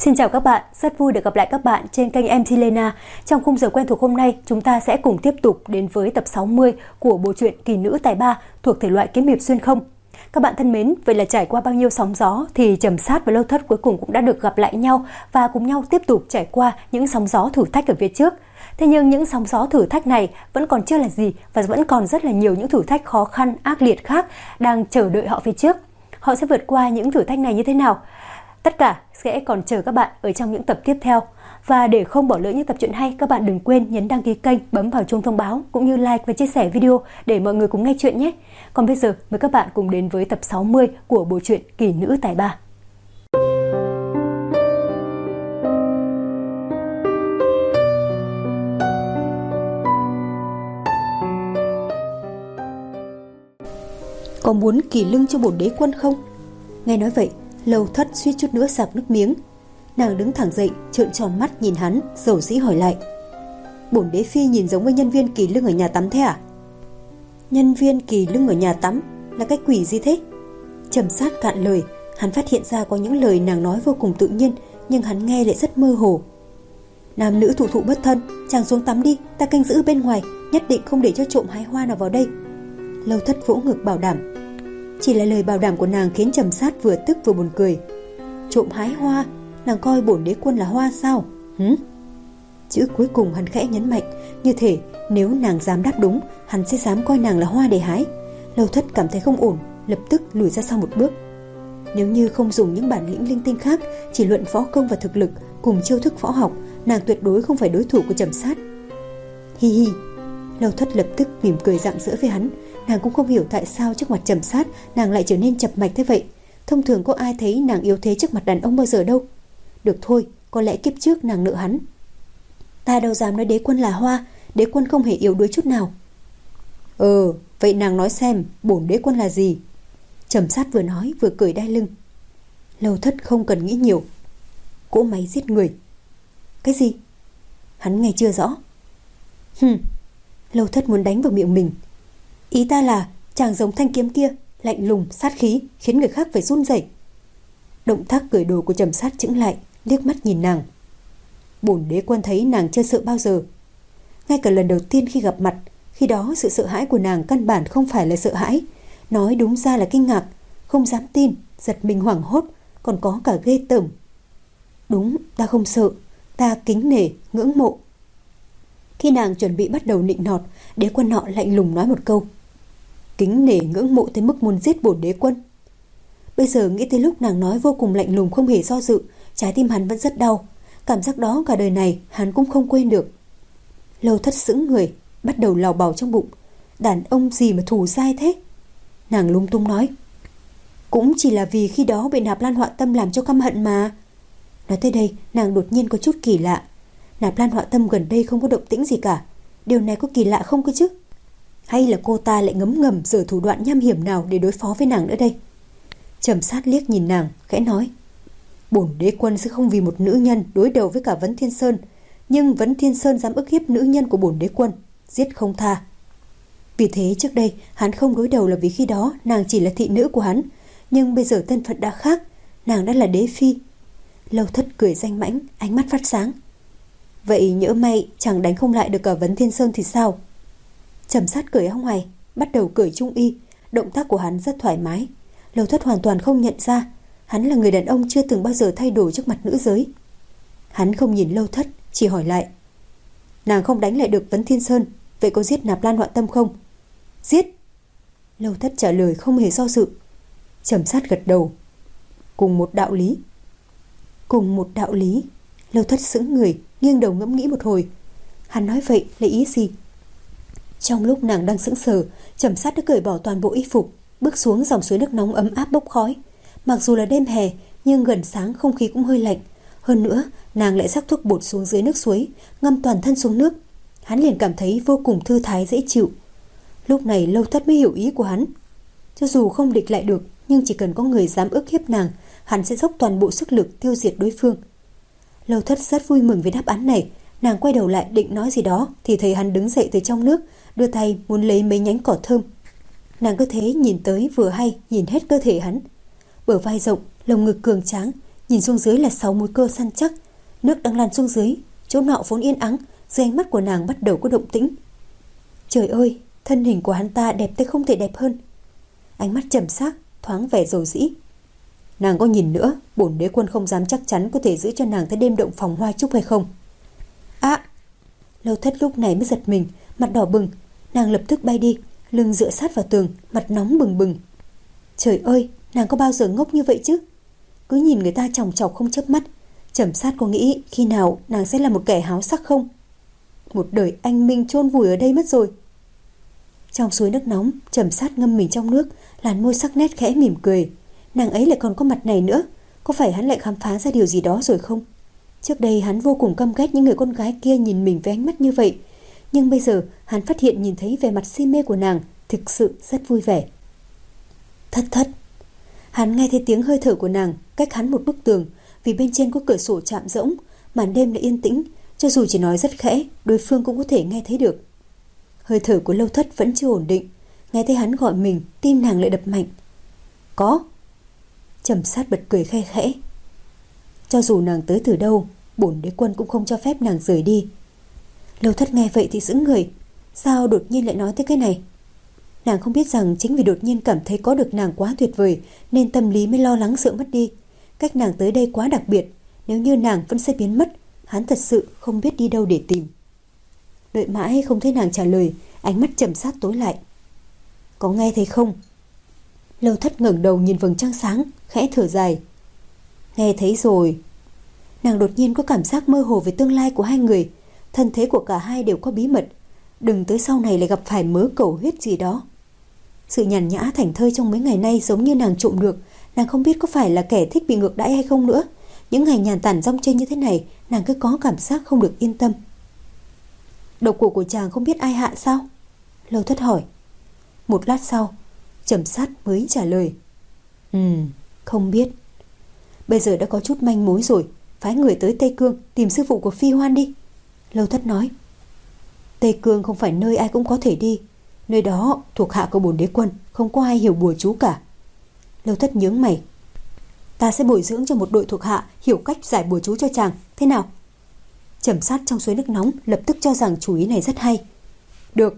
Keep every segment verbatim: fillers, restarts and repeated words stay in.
Xin chào các bạn, rất vui được gặp lại các bạn trên kênh em xê Lena. Trong khung giờ quen thuộc hôm nay, chúng ta sẽ cùng tiếp tục đến với tập sáu mươi của bộ truyện Kỳ Nữ Tài Ba thuộc thể loại kiếm hiệp xuyên không. Các bạn thân mến, vậy là trải qua bao nhiêu sóng gió thì Trầm Sát và Lâu Thất cuối cùng cũng đã được gặp lại nhau và cùng nhau tiếp tục trải qua những sóng gió thử thách ở phía trước. Thế nhưng những sóng gió thử thách này vẫn còn chưa là gì và vẫn còn rất là nhiều những thử thách khó khăn, ác liệt khác đang chờ đợi họ phía trước. Họ sẽ vượt qua những thử thách này như thế nào? Tất cả sẽ còn chờ các bạn ở trong những tập tiếp theo. Và để không bỏ lỡ những tập truyện hay, các bạn đừng quên nhấn đăng ký kênh, bấm vào chuông thông báo cũng như like và chia sẻ video để mọi người cùng nghe chuyện nhé. Còn bây giờ mời các bạn cùng đến với tập sáu mươi của bộ truyện Kỳ Nữ Tài Ba. Có muốn kỳ lưng cho bổn đế quân không? Nghe nói vậy, Lâu Thất suýt chút nữa sặc nước miếng. Nàng đứng thẳng dậy, trợn tròn mắt nhìn hắn, dầu dĩ hỏi lại: Bổn đế phi nhìn giống với nhân viên kỳ lưng ở nhà tắm thế à? Nhân viên kỳ lưng ở nhà tắm là cái quỷ gì thế? Trầm Sát cạn lời. Hắn phát hiện ra có những lời nàng nói vô cùng tự nhiên, nhưng hắn nghe lại rất mơ hồ. Nam nữ thụ thụ bất thân, chàng xuống tắm đi, ta canh giữ bên ngoài, nhất định không để cho trộm hái hoa nào vào đây. Lâu Thất vỗ ngực bảo đảm. Chỉ là lời bảo đảm của nàng khiến Trầm Sát vừa tức vừa buồn cười. Trộm hái hoa? Nàng coi bổn đế quân là hoa sao? Hứ? Chữ cuối cùng hắn khẽ nhấn mạnh, như thể nếu nàng dám đáp đúng, hắn sẽ dám coi nàng là hoa để hái. Lâu Thất cảm thấy không ổn, lập tức lùi ra sau một bước. Nếu như không dùng những bản lĩnh linh tinh khác, chỉ luận võ công và thực lực cùng chiêu thức võ học, nàng tuyệt đối không phải đối thủ của Trầm Sát. Hi hi. Lâu Thất lập tức mỉm cười rạng rỡ với hắn. Nàng cũng không hiểu tại sao trước mặt Trầm Sát nàng lại trở nên chập mạch thế vậy. Thông thường có ai thấy nàng yếu thế trước mặt đàn ông bao giờ đâu. Được thôi, có lẽ kiếp trước nàng nợ hắn. Ta đâu dám nói đế quân là hoa, đế quân không hề yếu đuối chút nào. Ừ, vậy nàng nói xem, bổn đế quân là gì? Trầm Sát vừa nói vừa cười đai lưng. Lâu Thất không cần nghĩ nhiều. Cỗ máy giết người. Cái gì? Hắn nghe chưa rõ. Hừm. Lâu Thất muốn đánh vào miệng mình. Ý ta là chàng giống thanh kiếm kia, lạnh lùng, sát khí, khiến người khác phải run rẩy. Động tác cởi đồ của Trầm Sát chững lại, liếc mắt nhìn nàng. Bổn đế quân thấy nàng chưa sợ bao giờ. Ngay cả lần đầu tiên khi gặp mặt, khi đó sự sợ hãi của nàng căn bản không phải là sợ hãi, nói đúng ra là kinh ngạc, không dám tin, giật mình hoảng hốt, còn có cả ghê tởm. Đúng, ta không sợ, ta kính nể, ngưỡng mộ. Khi nàng chuẩn bị bắt đầu nịnh nọt, đế quân nọ lạnh lùng nói một câu: Kính nể ngưỡng mộ tới mức muốn giết bổn đế quân. Bây giờ nghĩ tới lúc nàng nói vô cùng lạnh lùng không hề do dự, trái tim hắn vẫn rất đau. Cảm giác đó cả đời này hắn cũng không quên được. Lâu Thất sững người, bắt đầu lào bào trong bụng. Đàn ông gì mà thù dai thế? Nàng lung tung nói: Cũng chỉ là vì khi đó bị Nạp Lan Họa Tâm làm cho căm hận mà. Nói tới đây, nàng đột nhiên có chút kỳ lạ. Nạp Lan Họa Tâm gần đây không có động tĩnh gì cả. Điều này có kỳ lạ không cơ chứ? Hay là cô ta lại ngấm ngầm giở thủ đoạn nham hiểm nào để đối phó với nàng nữa đây? Trầm Sát liếc nhìn nàng, khẽ nói: Bổn đế quân sẽ không vì một nữ nhân đối đầu với cả Vấn Thiên Sơn, nhưng Vấn Thiên Sơn dám ức hiếp nữ nhân của bổn đế quân, giết không tha. Vì thế trước đây hắn không đối đầu là vì khi đó nàng chỉ là thị nữ của hắn, nhưng bây giờ thân phận đã khác, nàng đã là đế phi. Lâu Thất cười danh mãnh, ánh mắt phát sáng. Vậy nhỡ may chẳng đánh không lại được cả Vấn Thiên Sơn thì sao? Trầm Sát cởi áo ngoài, bắt đầu cởi trung y. Động tác của hắn rất thoải mái. Lâu Thất hoàn toàn không nhận ra hắn là người đàn ông chưa từng bao giờ thay đổi trước mặt nữ giới. Hắn không nhìn Lâu Thất, chỉ hỏi lại: Nàng không đánh lại được Vấn Thiên Sơn, vậy có giết Nạp Lan Họa Tâm không? Giết. Lâu Thất trả lời không hề do dự. Trầm Sát gật đầu. Cùng một đạo lý. Cùng một đạo lý. Lâu Thất sững người, nghiêng đầu ngẫm nghĩ một hồi. Hắn nói vậy là ý gì? Trong lúc nàng đang sững sờ, Trầm Sát đã cởi bỏ toàn bộ y phục, bước xuống dòng suối nước nóng ấm áp bốc khói. Mặc dù là đêm hè, nhưng gần sáng không khí cũng hơi lạnh. Hơn nữa, nàng lại rắc thuốc bột xuống dưới nước suối, ngâm toàn thân xuống nước. Hắn liền cảm thấy vô cùng thư thái dễ chịu. Lúc này Lâu Thất mới hiểu ý của hắn. Cho dù không địch lại được, nhưng chỉ cần có người dám ức hiếp nàng, hắn sẽ dốc toàn bộ sức lực tiêu diệt đối phương. Lâu Thất rất vui mừng với đáp án này. Nàng quay đầu lại định nói gì đó thì thấy hắn đứng dậy từ trong nước, đưa tay muốn lấy mấy nhánh cỏ thơm. Nàng cứ thế nhìn tới vừa hay nhìn hết cơ thể hắn. Bờ vai rộng, lồng ngực cường tráng, Nhìn xuống dưới là sáu múi cơ săn chắc, nước đang lan xuống dưới, chỗ nọ vốn yên ắng, dưới ánh mắt của nàng bắt đầu có động tĩnh. Trời ơi, thân hình của hắn ta đẹp tới không thể đẹp hơn. Ánh mắt trầm xác, thoáng vẻ dầu dĩ. Nàng có nhìn nữa, bổn đế quân không dám chắc chắn có thể giữ cho nàng tới đêm động phòng hoa trúc hay không. À! Lâu Thất lúc này mới giật mình, mặt đỏ bừng. Nàng lập tức bay đi, lưng dựa sát vào tường, mặt nóng bừng bừng. Trời ơi, nàng có bao giờ ngốc như vậy chứ? Cứ nhìn người ta chòng chọc không chớp mắt. Trầm Sát có nghĩ khi nào nàng sẽ là một kẻ háo sắc không? Một đời anh minh chôn vùi ở đây mất rồi. Trong suối nước nóng, Trầm Sát ngâm mình trong nước, làn môi sắc nét khẽ mỉm cười. Nàng ấy lại còn có mặt này nữa, có phải hắn lại khám phá ra điều gì đó rồi không? Trước đây hắn vô cùng căm ghét những người con gái kia nhìn mình với ánh mắt như vậy, nhưng bây giờ hắn phát hiện nhìn thấy vẻ mặt si mê của nàng, thực sự rất vui vẻ. Thất thất. Hắn nghe thấy tiếng hơi thở của nàng cách hắn một bức tường, vì bên trên có cửa sổ chạm rỗng, màn đêm lại yên tĩnh, cho dù chỉ nói rất khẽ, đối phương cũng có thể nghe thấy được. Hơi thở của Lâu Thất vẫn chưa ổn định, nghe thấy hắn gọi mình, tim nàng lại đập mạnh. Có. Trầm Sát bật cười khe khẽ. Cho dù nàng tới từ đâu, bổn đế quân cũng không cho phép nàng rời đi. Lâu Thất nghe vậy thì sững người. Sao đột nhiên lại nói tới cái này? Nàng không biết rằng chính vì đột nhiên cảm thấy có được nàng quá tuyệt vời, nên tâm lý mới lo lắng sợ mất đi. Cách nàng tới đây quá đặc biệt, nếu như nàng vẫn sẽ biến mất, hắn thật sự không biết đi đâu để tìm. Đợi mãi không thấy nàng trả lời, ánh mắt Trầm Sát tối lại. Có nghe thấy không? Lâu Thất ngẩng đầu nhìn vầng trăng sáng, khẽ thở dài. Nghe thấy rồi. Nàng đột nhiên có cảm giác mơ hồ về tương lai của hai người. Thân thế của cả hai đều có bí mật. Đừng tới sau này lại gặp phải mớ cầu huyết gì đó. Sự nhàn nhã thảnh thơi trong mấy ngày nay giống như nàng trộm được. Nàng không biết có phải là kẻ thích bị ngược đãi hay không nữa. Những ngày nhàn tản rong chơi như thế này, nàng cứ có cảm giác không được yên tâm. Độc cổ của chàng không biết ai hạ sao? Lâu Thất hỏi. Một lát sau, Trầm Sát mới trả lời. Ừ, không biết. Bây giờ đã có chút manh mối rồi, phái người tới Tây Cương tìm sư phụ của Phi Hoan đi. Lâu Thất nói. Tây Cương không phải nơi ai cũng có thể đi. Nơi đó thuộc hạ của bổn đế quân, không có ai hiểu bùa chú cả. Lâu Thất nhướng mày. Ta sẽ bồi dưỡng cho một đội thuộc hạ hiểu cách giải bùa chú cho chàng, thế nào? Trầm Sát trong suối nước nóng lập tức cho rằng chủ ý này rất hay. Được.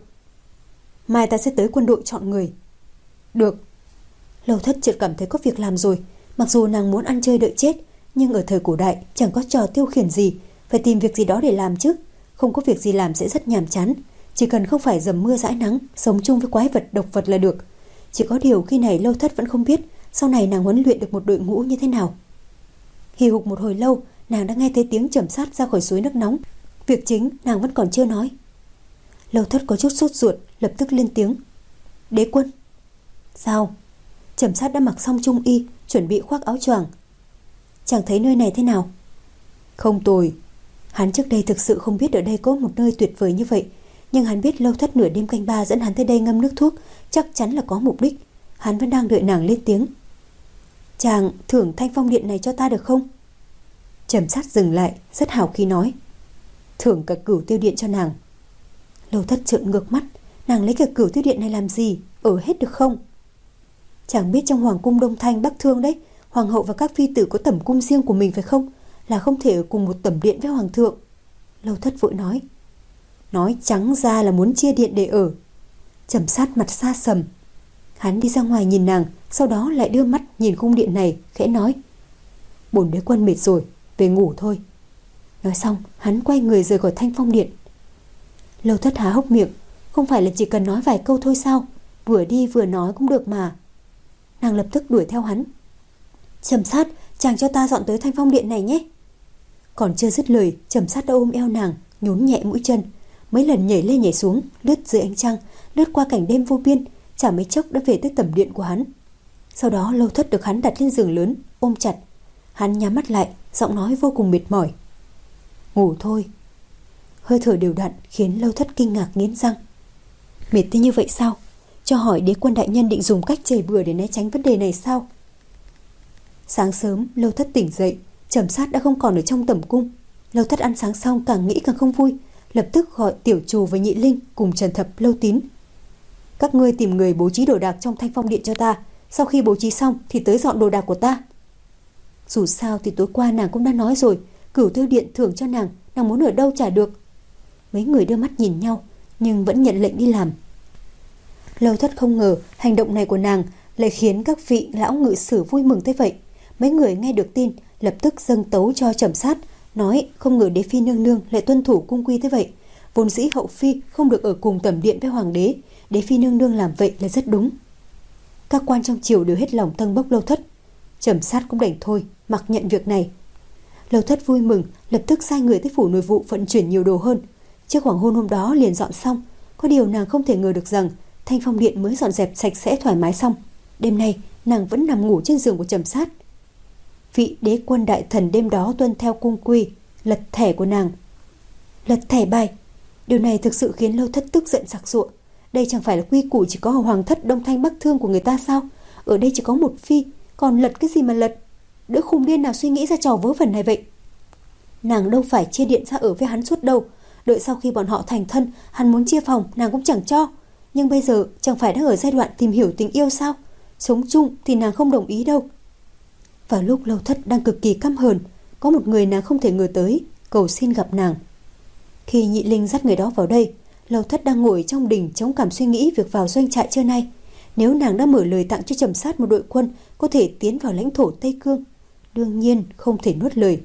Mai ta sẽ tới quân đội chọn người. Được. Lâu Thất chợt cảm thấy có việc làm rồi. Mặc dù nàng muốn ăn chơi đợi chết, nhưng ở thời cổ đại chẳng có trò tiêu khiển gì, phải tìm việc gì đó để làm chứ. Không có việc gì làm sẽ rất nhàm chán. Chỉ cần không phải dầm mưa dãi nắng, sống chung với quái vật độc vật là được. Chỉ có điều khi này Lâu Thất vẫn không biết sau này nàng huấn luyện được một đội ngũ như thế nào. Hì hục một hồi lâu, nàng đã nghe thấy tiếng Trầm Sát ra khỏi suối nước nóng. Việc chính nàng vẫn còn chưa nói. Lâu Thất có chút sốt ruột, lập tức lên tiếng. Đế quân. Sao? Trầm Sát đã mặc xong trung y, chuẩn bị khoác áo choàng. Chàng thấy nơi này thế nào? Không tồi. Hắn trước đây thực sự không biết ở đây có một nơi tuyệt vời như vậy, nhưng hắn biết Lâu Thất nửa đêm canh ba dẫn hắn tới đây ngâm nước thuốc, chắc chắn là có mục đích. Hắn vẫn đang đợi nàng lên tiếng. Chàng thưởng Thanh Phong Điện này cho ta được không? Trầm Sát dừng lại, rất hào khí nói. Thưởng cả Cửu Tiêu Điện cho nàng. Lâu Thất trợn ngược mắt. Nàng lấy cả Cửu Tiêu Điện này làm gì? Ở hết được không? Chàng biết trong Hoàng cung Đông Thanh Bắc Thương đấy, Hoàng hậu và các phi tử có tẩm cung riêng của mình phải không? Là không thể ở cùng một tẩm điện với Hoàng thượng. Lâu Thất vội nói. Nói trắng ra là muốn chia điện để ở. Trầm Sát mặt xa sầm. Hắn đi ra ngoài nhìn nàng, sau đó lại đưa mắt nhìn cung điện này, khẽ nói. Bổn đế quân mệt rồi, về ngủ thôi. Nói xong, hắn quay người rời khỏi Thanh Phong Điện. Lâu Thất há hốc miệng. Không phải là chỉ cần nói vài câu thôi sao? Vừa đi vừa nói cũng được mà. Nàng lập tức đuổi theo hắn. Trầm Sát, chàng cho ta dọn tới Thanh Phong Điện này nhé. Còn chưa dứt lời, Trầm Sát đã ôm eo nàng, nhún nhẹ mũi chân, mấy lần nhảy lên nhảy xuống, lướt dưới ánh trăng, lướt qua cảnh đêm vô biên, chả mấy chốc đã về tới tẩm điện của hắn. Sau đó Lâu Thất được hắn đặt lên giường lớn, ôm chặt. Hắn nhắm mắt lại, giọng nói vô cùng mệt mỏi. Ngủ thôi. Hơi thở đều đặn khiến Lâu Thất kinh ngạc nghiến răng. Mệt tới như vậy sao? Cho hỏi đế quân đại nhân định dùng cách chày bừa để né tránh vấn đề này sao? Sáng sớm Lâu Thất tỉnh dậy, Trầm Sát đã không còn ở trong tẩm cung. Lâu Thất ăn sáng xong càng nghĩ càng không vui, lập tức gọi Tiểu Trù và Nhị Linh cùng Trần Thập, Lâu Tín. Các ngươi tìm người bố trí đồ đạc trong Thanh Phong Điện cho ta, sau khi bố trí xong thì tới dọn đồ đạc của ta. Dù sao thì tối qua nàng cũng đã nói rồi, Cửu Tiêu Điện thưởng cho nàng, nàng muốn ở đâu trả được. Mấy người đưa mắt nhìn nhau, nhưng vẫn nhận lệnh đi làm. Lâu Thất không ngờ hành động này của nàng lại khiến các vị lão ngự sử vui mừng thế vậy. Mấy người nghe được tin lập tức dâng tấu cho Trầm Sát, nói không ngờ đế phi nương nương lại tuân thủ cung quy thế vậy. Vốn dĩ hậu phi không được ở cùng tẩm điện với hoàng đế, đế phi nương nương làm vậy là rất đúng. Các quan trong triều đều hết lòng tâng bốc Lâu Thất. Trầm Sát cũng đành thôi, mặc nhận việc này. Lâu Thất vui mừng, lập tức sai người tới phủ nội vụ vận chuyển nhiều đồ hơn. Trước hoàng hôn hôm đó liền dọn xong. Có điều nàng không thể ngờ được rằng Thanh Phong Điện mới dọn dẹp sạch sẽ thoải mái xong, đêm nay nàng vẫn nằm ngủ trên giường của Trầm Sát. Vị đế quân đại thần đêm đó tuân theo cung quy, lật thẻ của nàng. Lật thẻ bài. Điều này thực sự khiến Lâu Thất tức giận sặc sụa. Đây chẳng phải là quy củ chỉ có ở hoàng thất Đông Thanh Bắc Thương của người ta sao? Ở đây chỉ có một phi, còn lật cái gì mà lật? Đứa khùng điên nào suy nghĩ ra trò vớ vẩn này vậy? Nàng đâu phải chia điện ra ở với hắn suốt đâu. Đợi sau khi bọn họ thành thân, hắn muốn chia phòng nàng cũng chẳng cho. Nhưng bây giờ chẳng phải đang ở giai đoạn tìm hiểu tình yêu sao? Sống chung thì nàng không đồng ý đâu. Vào lúc Lâu Thất đang cực kỳ căm hờn, có một người nàng không thể ngờ tới, cầu xin gặp nàng. Khi Nhị Linh dắt người đó vào đây, Lâu Thất đang ngồi trong đình chống cảm suy nghĩ việc vào doanh trại trưa nay. Nếu nàng đã mở lời tặng cho Trầm Sát một đội quân có thể tiến vào lãnh thổ Tây Cương, đương nhiên không thể nuốt lời.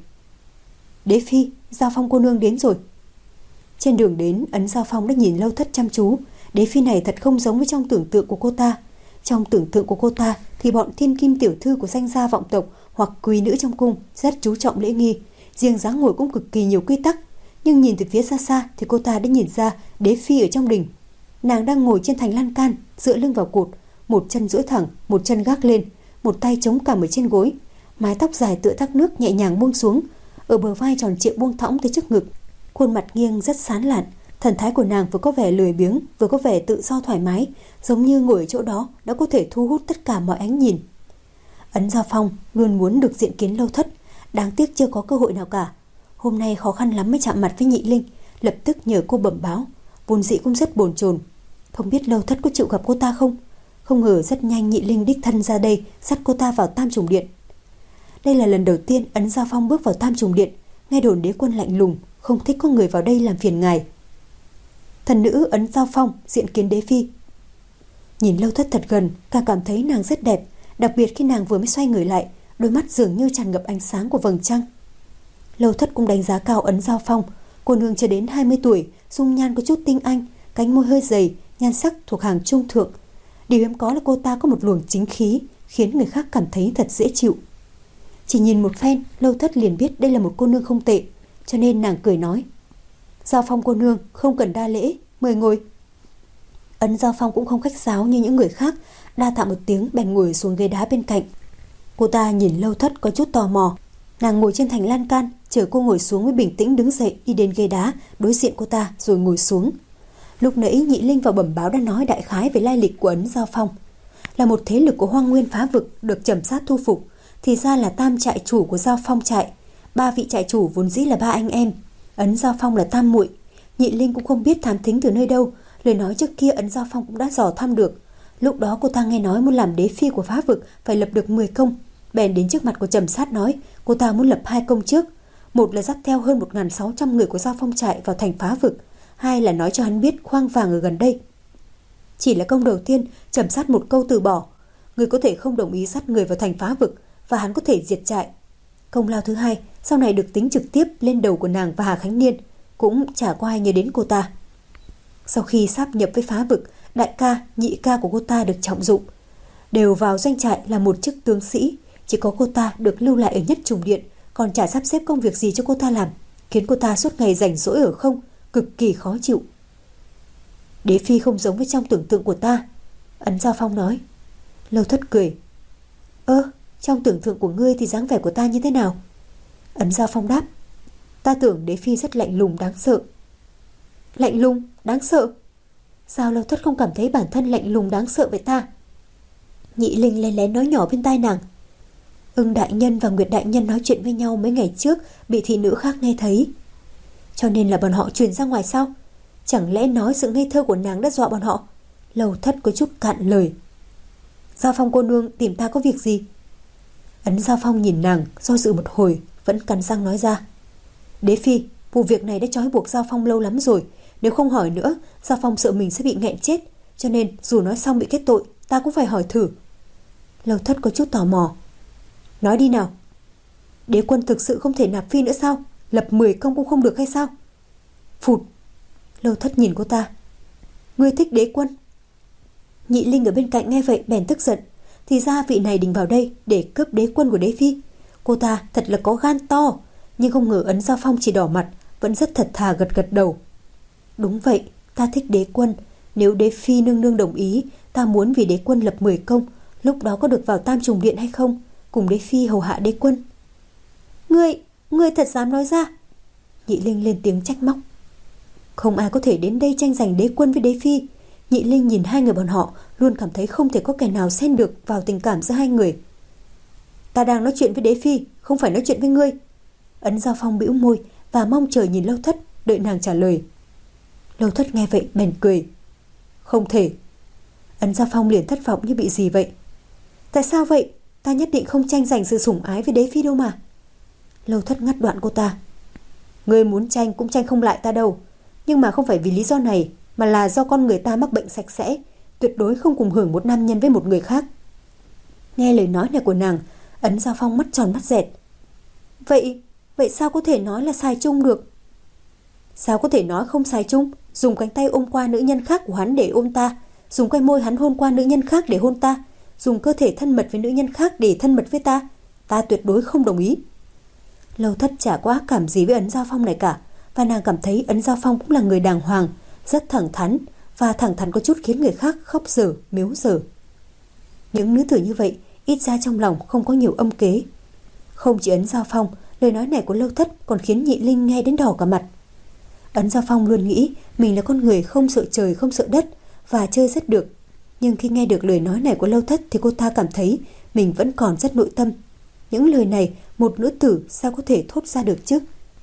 Đế phi, Giao Phong cô nương đến rồi. Trên đường đến, Ấn Giao Phong đã nhìn Lâu Thất chăm chú. Đế phi này thật không giống với trong tưởng tượng của cô ta. Trong tưởng tượng của cô ta thì bọn thiên kim tiểu thư của danh gia vọng tộc hoặc quý nữ trong cung rất chú trọng lễ nghi, riêng dáng ngồi cũng cực kỳ nhiều quy tắc. Nhưng nhìn từ phía xa xa thì cô ta đã nhìn ra đế phi ở trong đình. Nàng đang ngồi trên thành lan can, dựa lưng vào cột, một chân duỗi thẳng, một chân gác lên, một tay chống cằm ở trên gối, mái tóc dài tựa thác nước nhẹ nhàng buông xuống, ở bờ vai tròn trịa buông thõng tới trước ngực, khuôn mặt nghiêng rất sán lạn. Thần thái của nàng vừa có vẻ lười biếng, vừa có vẻ tự do thoải mái, giống như ngồi ở chỗ đó đã có thể thu hút tất cả mọi ánh nhìn. Ấn Giao Phong luôn muốn được diện kiến Lâu Thất, đáng tiếc chưa có cơ hội nào cả. Hôm nay khó khăn lắm mới chạm mặt với Nhị Linh, lập tức nhờ cô bẩm báo, vốn dĩ cũng rất bồn chồn, không biết Lâu Thất có chịu gặp cô ta không. Không ngờ rất nhanh Nhị Linh đích thân ra đây dắt cô ta vào Tam Trùng Điện. Đây là lần đầu tiên Ấn Giao Phong bước vào Tam Trùng Điện. Nghe đồn đế quân lạnh lùng, không thích có người vào đây làm phiền ngài. Thần nữ Ấn Giao Phong diện kiến đế phi. Nhìn Lâu Thất thật gần, càng cảm thấy nàng rất đẹp, đặc biệt khi nàng vừa mới xoay người lại, đôi mắt dường như tràn ngập ánh sáng của vầng trăng. Lâu Thất cũng đánh giá cao Ấn Giao Phong. Cô nương chưa đến hai mươi tuổi, dung nhan có chút tinh anh, cánh môi hơi dày, nhan sắc thuộc hàng trung thượng. Điều hiếm có là cô ta có một luồng chính khí, khiến người khác cảm thấy thật dễ chịu. Chỉ nhìn một phen, Lâu Thất liền biết đây là một cô nương không tệ, cho nên nàng cười nói: Giao Phong cô nương không cần đa lễ, mời ngồi. Ấn Giao Phong cũng không khách sáo như những người khác, đa tạ một tiếng bèn ngồi xuống ghế đá bên cạnh. Cô ta nhìn Lâu Thất có chút tò mò. Nàng ngồi trên thành lan can, chờ cô ngồi xuống mới bình tĩnh đứng dậy đi đến ghế đá đối diện cô ta rồi ngồi xuống. Lúc nãy Nhị Linh vào bẩm báo đã nói đại khái về lai lịch của Ấn Giao Phong, là một thế lực của Hoang Nguyên phá vực được Trầm Sát thu phục. Thì ra là tam trại chủ của Giao Phong trại. Ba vị trại chủ vốn dĩ là ba anh em, Ấn Giao Phong là tam muội. Nhị Linh cũng không biết thám thính từ nơi đâu, lời nói trước kia Ấn Giao Phong cũng đã dò thăm được. Lúc đó cô ta nghe nói muốn làm đế phi của phá vực phải lập được mười công, bèn đến trước mặt của Trầm Sát nói cô ta muốn lập hai công trước. Một là dắt theo hơn một nghìn sáu trăm người của Giao Phong trại vào thành phá vực, hai là nói cho hắn biết khoáng vàng ở gần đây. Chỉ là công đầu tiên, Trầm Sát một câu từ bỏ, người có thể không đồng ý dắt người vào thành phá vực và hắn có thể diệt trại. Công lao thứ hai sau này được tính trực tiếp lên đầu của nàng và Hà Khánh Niên, cũng chả có ai nhớ đến cô ta. Sau khi sáp nhập với phá vực, đại ca, nhị ca của cô ta được trọng dụng, đều vào doanh trại là một chức tướng sĩ. Chỉ có cô ta được lưu lại ở Nhất Trùng Điện, còn chả sắp xếp công việc gì cho cô ta làm, khiến cô ta suốt ngày rảnh rỗi ở không, cực kỳ khó chịu. Đế phi không giống với trong tưởng tượng của ta, Ấn Giao Phong nói. Lâu Thất cười. Ơ, trong tưởng tượng của ngươi thì dáng vẻ của ta như thế nào? Ấn Giao Phong đáp. Ta tưởng đế phi rất lạnh lùng đáng sợ. Lạnh lùng đáng sợ? Sao Lâu Thất không cảm thấy bản thân lạnh lùng đáng sợ với ta? Nhị Linh lén lén nói nhỏ bên tai nàng. Ưng đại nhân và Nguyệt đại nhân nói chuyện với nhau mấy ngày trước, bị thị nữ khác nghe thấy. Cho nên là bọn họ truyền ra ngoài sao? Chẳng lẽ nói sự ngây thơ của nàng đã dọa bọn họ? Lâu Thất có chút cạn lời. Giao Phong cô nương tìm ta có việc gì? Ấn Giao Phong nhìn nàng, do dự một hồi, vẫn cắn răng nói ra: Đế phi, vụ việc này đã trói buộc Giao Phong lâu lắm rồi, nếu không hỏi nữa, Giao Phong sợ mình sẽ bị nghẹn chết, cho nên dù nói xong bị kết tội, ta cũng phải hỏi thử. Lâu Thất có chút tò mò: Nói đi nào. Đế quân thực sự không thể nạp phi nữa sao? Lập mười công cũng không được hay sao? Phụt. Lâu Thất nhìn cô ta: Ngươi thích đế quân? Nhị Linh ở bên cạnh nghe vậy bèn tức giận. Thì ra vị này định vào đây để cướp đế quân của đế phi. Cô ta thật là có gan to. Nhưng không ngờ Ấn Giao Phong chỉ đỏ mặt, vẫn rất thật thà gật gật đầu. Đúng vậy, ta thích đế quân. Nếu đế phi nương nương đồng ý, ta muốn vì đế quân lập mười công, lúc đó có được vào Tam Trùng Điện hay không, cùng đế phi hầu hạ đế quân. Ngươi, ngươi thật dám nói ra? Nhị Linh lên tiếng trách móc. Không ai có thể đến đây tranh giành đế quân với đế phi. Nhị Linh nhìn hai người bọn họ, luôn cảm thấy không thể có kẻ nào xen được vào tình cảm giữa hai người. Ta đang nói chuyện với đế phi, không phải nói chuyện với ngươi. Ấn Giao Phong bĩu môi và mong chờ nhìn Lâu Thất, đợi nàng trả lời. Lâu Thất nghe vậy bèn cười. Không thể. Ấn Giao Phong liền thất vọng như bị gì vậy. Tại sao vậy? Ta nhất định không tranh giành sự sủng ái với đế phi đâu mà. Lâu Thất ngắt đoạn cô ta. Ngươi muốn tranh cũng tranh không lại ta đâu. Nhưng mà không phải vì lý do này, mà là do con người ta mắc bệnh sạch sẽ, tuyệt đối không cùng hưởng một nam nhân với một người khác. Nghe lời nói này của nàng, Ấn Giao Phong mắt tròn mắt dẹt. Vậy, vậy sao có thể nói là xài chung được? Sao có thể nói không xài chung? Dùng cánh tay ôm qua nữ nhân khác của hắn để ôm ta, dùng cái môi hắn hôn qua nữ nhân khác để hôn ta, dùng cơ thể thân mật với nữ nhân khác để thân mật với ta, ta tuyệt đối không đồng ý. Lâu Thất chả có ác cảm gì với Ấn Giao Phong này cả, và nàng cảm thấy Ấn Giao Phong cũng là người đàng hoàng, rất thẳng thắn, và thẳng thắn có chút khiến người khác khóc dở, miếu dở. Những nữ tử như vậy, ít ra trong lòng không có nhiều âm kế. Không chỉ Ấn Giao Phong, lời nói này của Lâu Thất còn khiến Nhị Linh nghe đến đỏ cả mặt. Ấn Giao Phong luôn nghĩ mình là con người không sợ trời không sợ đất và chơi rất được, nhưng khi nghe được lời nói này của Lâu Thất thì cô ta cảm thấy mình vẫn còn rất nội tâm. Những lời này một nữ tử sao có thể thốt ra được chứ?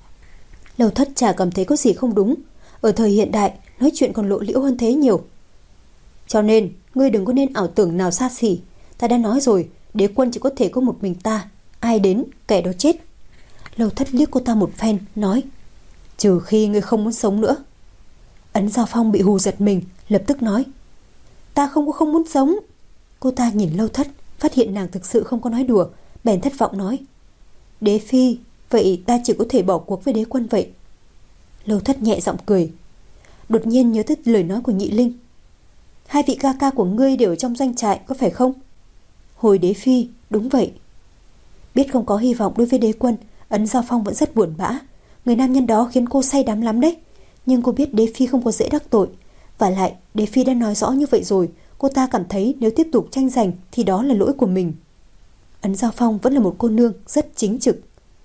Lâu Thất chả cảm thấy có gì không đúng. Ở thời hiện đại, nói chuyện còn lộ liễu hơn thế nhiều. Cho nên, ngươi đừng có nên ảo tưởng nào xa xỉ. Ta đã nói rồi, đế quân chỉ có thể có một mình ta. Ai đến, kẻ đó chết. Lâu Thất liếc cô ta một phen, nói: Trừ khi ngươi không muốn sống nữa. Ấn Giao Phong bị hù giật mình, lập tức nói: Ta không có không muốn sống. Cô ta nhìn Lâu Thất, phát hiện nàng thực sự không có nói đùa, bèn thất vọng nói: Đế phi, vậy ta chỉ có thể bỏ cuộc với đế quân vậy. Lâu Thất nhẹ giọng cười. Đột nhiên nhớ tới lời nói của Nhị Linh. Hai vị ca ca của ngươi đều ở trong doanh trại, có phải không? Hồi đế phi, đúng vậy. Biết không có hy vọng đối với đế quân, Ấn Giao Phong vẫn rất buồn bã. Người nam nhân đó khiến cô say đắm lắm đấy. Nhưng cô biết đế phi không có dễ đắc tội. Và lại, đế phi đã nói rõ như vậy rồi, cô ta cảm thấy nếu tiếp tục tranh giành thì đó là lỗi của mình. Ấn Giao Phong vẫn là một cô nương rất chính trực.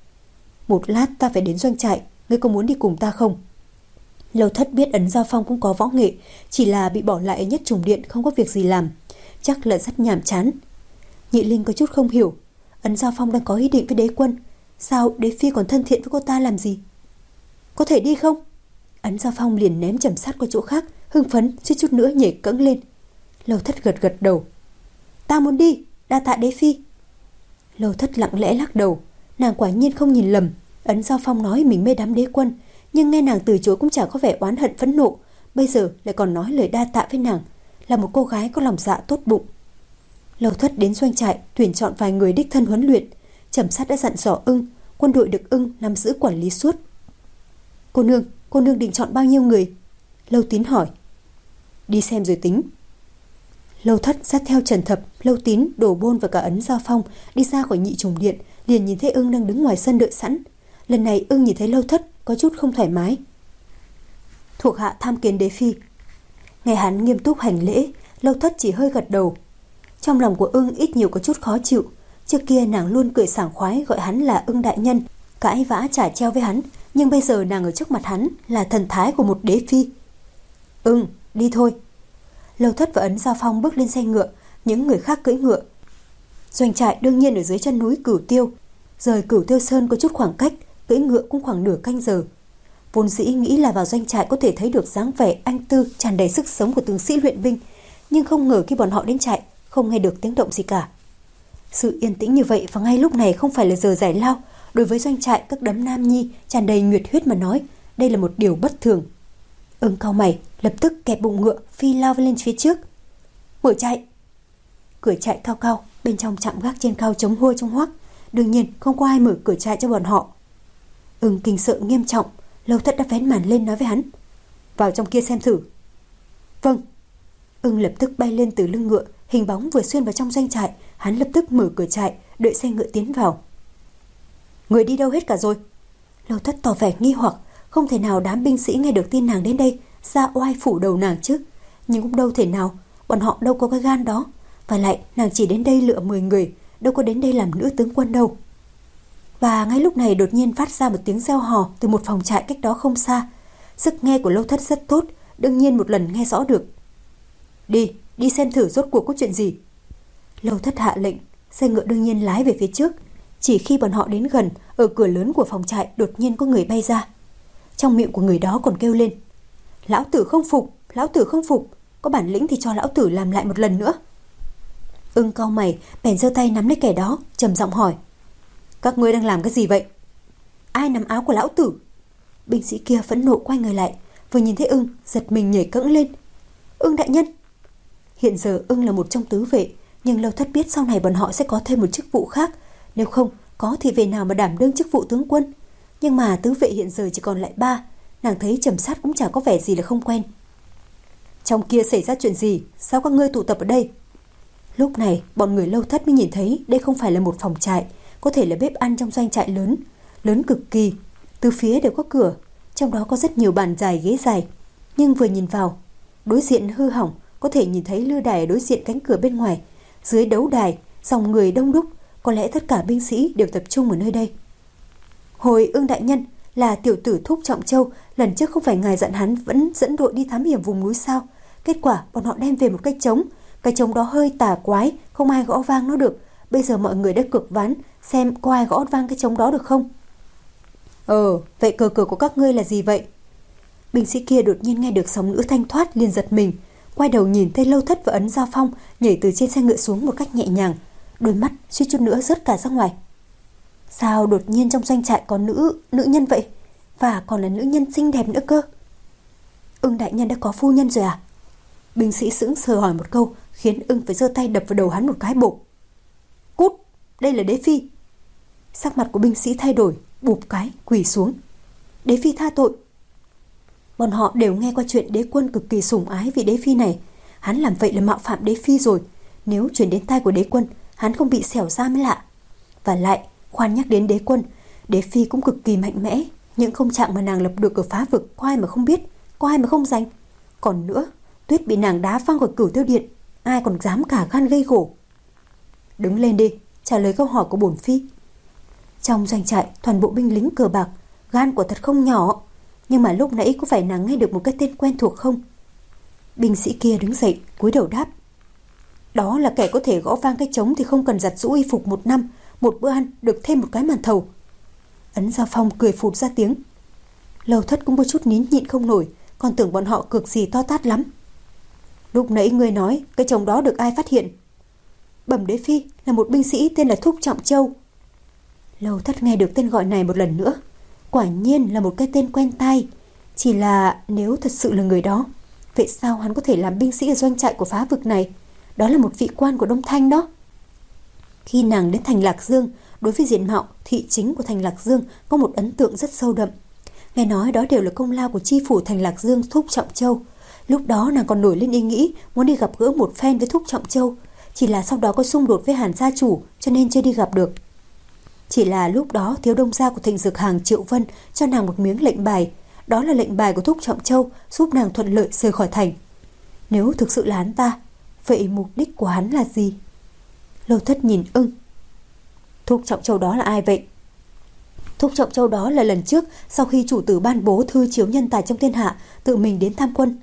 Một lát ta phải đến doanh trại, ngươi có muốn đi cùng ta không? Lâu Thất biết Ấn Giao Phong cũng có võ nghệ, chỉ là bị bỏ lại ở Nhất Trùng Điện không có việc gì làm, chắc là rất nhàm chán. Nhị Linh có chút không hiểu, Ấn Giao Phong đang có ý định với đế quân, sao đế phi còn thân thiện với cô ta làm gì? Có thể đi không? Ấn Giao Phong liền ném chẩm sát qua chỗ khác, hưng phấn suýt chút nữa nhảy cẫng lên. Lâu Thất gật gật đầu. Ta muốn đi, đa tạ đế phi. Lâu Thất lặng lẽ lắc đầu. Nàng quả nhiên không nhìn lầm, Ấn Giao Phong nói mình mê đắm đế quân, nhưng nghe nàng từ chối cũng chẳng có vẻ oán hận phẫn nộ, bây giờ lại còn nói lời đa tạ với nàng, là một cô gái có lòng dạ tốt bụng. Lâu Thất đến doanh trại tuyển chọn vài người đích thân huấn luyện. Trầm Sát đã dặn dò ưng, quân đội được ưng nắm giữ quản lý suốt. Cô nương, cô nương định chọn bao nhiêu người? Lâu Tín hỏi. Đi xem rồi tính. Lâu Thất dắt theo Trần Thập, Lâu Tín, Đồ Bôn và cả Ấn Giao Phong đi ra khỏi Nhị Trùng Điện, liền nhìn thấy ưng đang đứng ngoài sân đợi sẵn. Lần này ưng nhìn thấy Lâu Thất có chút không thoải mái. Thuộc hạ tham kiến đế phi. Nghe hắn nghiêm túc hành lễ, Lâu Thất chỉ hơi gật đầu. Trong lòng của ưng ít nhiều có chút khó chịu. Trước kia nàng luôn cười sảng khoái gọi hắn là ưng đại nhân, cãi vã trả treo với hắn, nhưng bây giờ nàng ở trước mặt hắn là thần thái của một đế phi. Ưng, đi thôi. Lâu Thất và Ấn Giao Phong bước lên xe ngựa, những người khác cưỡi ngựa. Doanh trại đương nhiên ở dưới chân núi Cửu Tiêu, rời Cửu Tiêu Sơn có chút khoảng cách, cưỡi ngựa cũng khoảng nửa canh giờ. Vốn dĩ nghĩ là vào doanh trại có thể thấy được dáng vẻ anh tư tràn đầy sức sống của tướng sĩ luyện binh, nhưng không ngờ khi bọn họ đến trại không nghe được tiếng động gì cả. Sự yên tĩnh như vậy và ngay lúc này không phải là giờ giải lao. Đối với doanh trại các đám nam nhi tràn đầy nhiệt huyết mà nói, đây là một điều bất thường. Ưng cau mày, lập tức kẹp bụng ngựa phi lao lên phía trước. Mở chạy. Cửa trại cao cao, bên trong chạm gác trên cao chống hua trong hoác. Đương nhiên không có ai mở cửa trại cho bọn họ. Ưng kinh sợ nghiêm trọng. Lâu Thất đã vén màn lên nói với hắn, vào trong kia xem thử. Vâng. Ưng lập tức bay lên từ lưng ngựa, hình bóng vừa xuyên vào trong doanh trại. Hắn lập tức mở cửa trại, đợi xe ngựa tiến vào. Người đi đâu hết cả rồi? Lâu Thất tỏ vẻ nghi hoặc. Không thể nào đám binh sĩ nghe được tin nàng đến đây ra oai phủ đầu nàng chứ. Nhưng cũng đâu thể nào, bọn họ đâu có cái gan đó. Và lại nàng chỉ đến đây lựa mười người, đâu có đến đây làm nữ tướng quân đâu. Và ngay lúc này đột nhiên phát ra một tiếng reo hò từ một phòng trại cách đó không xa. Sức nghe của Lâu Thất rất tốt, đương nhiên một lần nghe rõ được. Đi, đi xem thử rốt cuộc có chuyện gì. Lâu Thất hạ lệnh, xe ngựa đương nhiên lái về phía trước. Chỉ khi bọn họ đến gần, ở cửa lớn của phòng trại đột nhiên có người bay ra. Trong miệng của người đó còn kêu lên, lão tử không phục, lão tử không phục, có bản lĩnh thì cho lão tử làm lại một lần nữa. Ưng cau mày, bèn giơ tay nắm lấy kẻ đó, trầm giọng hỏi, các ngươi đang làm cái gì vậy? Ai nắm áo của lão tử? Binh sĩ kia phẫn nộ quay người lại, vừa nhìn thấy Ưng, giật mình nhảy cẫng lên. Ưng đại nhân! Hiện giờ Ưng là một trong tứ vệ, nhưng Lâu Thất biết sau này bọn họ sẽ có thêm một chức vụ khác. Nếu không, có thì về nào mà đảm đương chức vụ tướng quân. Nhưng mà tứ vệ hiện giờ chỉ còn lại ba. Nàng thấy trầm sát cũng chả có vẻ gì là không quen. Trong kia xảy ra chuyện gì? Sao các ngươi tụ tập ở đây? Lúc này bọn người Lâu Thất mới nhìn thấy đây không phải là một phòng trại, có thể là bếp ăn trong doanh trại lớn, lớn cực kỳ. Từ phía đều có cửa, trong đó có rất nhiều bàn dài ghế dài. Nhưng vừa nhìn vào, đối diện hư hỏng, có thể nhìn thấy lư đài ở đối diện cánh cửa bên ngoài. Dưới đấu đài, dòng người đông đúc, có lẽ tất cả binh sĩ đều tập trung ở nơi đây. Hồi Ưng đại nhân, là tiểu tử Thúc Trọng Châu, lần trước không phải ngài dặn hắn vẫn dẫn đội đi thám hiểm vùng núi sao? Kết quả bọn họ đem về một cái trống, cái trống đó hơi tà quái, không ai gõ vang nó được. Bây giờ mọi người đã cược ván, xem có ai gõ vang cái trống đó được không? Ờ, vậy cờ cờ của các ngươi là gì vậy? Binh sĩ kia đột nhiên nghe được sóng nữ thanh thoát, liền giật mình, quay đầu nhìn thấy Lâu Thất và Ấn Giao Phong nhảy từ trên xe ngựa xuống một cách nhẹ nhàng, đôi mắt suýt chút nữa rớt cả ra ngoài. Sao đột nhiên trong doanh trại có nữ nữ nhân vậy, và còn là nữ nhân xinh đẹp nữa cơ? Ưng đại nhân đã có phu nhân rồi à? Binh sĩ sững sờ hỏi một câu, khiến Ưng phải giơ tay đập vào đầu hắn một cái bộp. Cút, đây là đế phi. Sắc mặt của binh sĩ thay đổi, bụp cái quỳ xuống. Đế phi tha tội. Bọn họ đều nghe qua chuyện đế quân cực kỳ sủng ái vị đế phi này. Hắn làm vậy là mạo phạm đế phi rồi. Nếu chuyển đến tai của đế quân, hắn không bị xẻo ra mới lạ. Và lại, khoan nhắc đến đế quân, đế phi cũng cực kỳ mạnh mẽ. Những công trạng mà nàng lập được ở phá vực, có ai mà không biết, có ai mà không giành. Còn nữa, Tuyết bị nàng đá văng khỏi Cửu Tiêu Điện, ai còn dám cả gan gây gổ. Đứng lên đi, trả lời câu hỏi của bổn phi. Trong doanh trại, toàn bộ binh lính cờ bạc, gan của thật không nhỏ. Nhưng mà lúc nãy có phải nàng nghe được một cái tên quen thuộc không? Binh sĩ kia đứng dậy, cúi đầu đáp. Đó là kẻ có thể gõ vang cái trống thì không cần giặt giũ y phục một năm, một bữa ăn được thêm một cái màn thầu. Ấn Giao Phong cười phụt ra tiếng. Lâu Thất cũng có chút nín nhịn không nổi, còn tưởng bọn họ cực gì to tát lắm. Lúc nãy ngươi nói cái trống đó được ai phát hiện? Bẩm đế phi, là một binh sĩ tên là Thúc Trọng Châu. Lâu Thất nghe được tên gọi này một lần nữa. Quả nhiên là một cái tên quen tai. Chỉ là nếu thật sự là người đó, vậy sao hắn có thể làm binh sĩ ở doanh trại của phá vực này? Đó là một vị quan của Đông Thanh đó. Khi nàng đến thành Lạc Dương, đối với diện mạo thị chính của thành Lạc Dương có một ấn tượng rất sâu đậm. Nghe nói đó đều là công lao của chi phủ thành Lạc Dương Thúc Trọng Châu. Lúc đó nàng còn nổi lên ý nghĩ muốn đi gặp gỡ một phen với Thúc Trọng Châu. Chỉ là sau đó có xung đột với Hàn gia chủ, cho nên chưa đi gặp được. Chỉ là lúc đó thiếu đông gia của Thịnh Dược Hàng Triệu Vân cho nàng một miếng lệnh bài. Đó là lệnh bài của Thúc Trọng Châu, giúp nàng thuận lợi rời khỏi thành. Nếu thực sự là hắn ta, vậy mục đích của hắn là gì? Lâu Thất nhìn Ưng. Thúc Trọng Châu đó là ai vậy? Thúc Trọng Châu đó là lần trước sau khi chủ tử ban bố thư chiếu nhân tài trong thiên hạ, tự mình đến tham quân.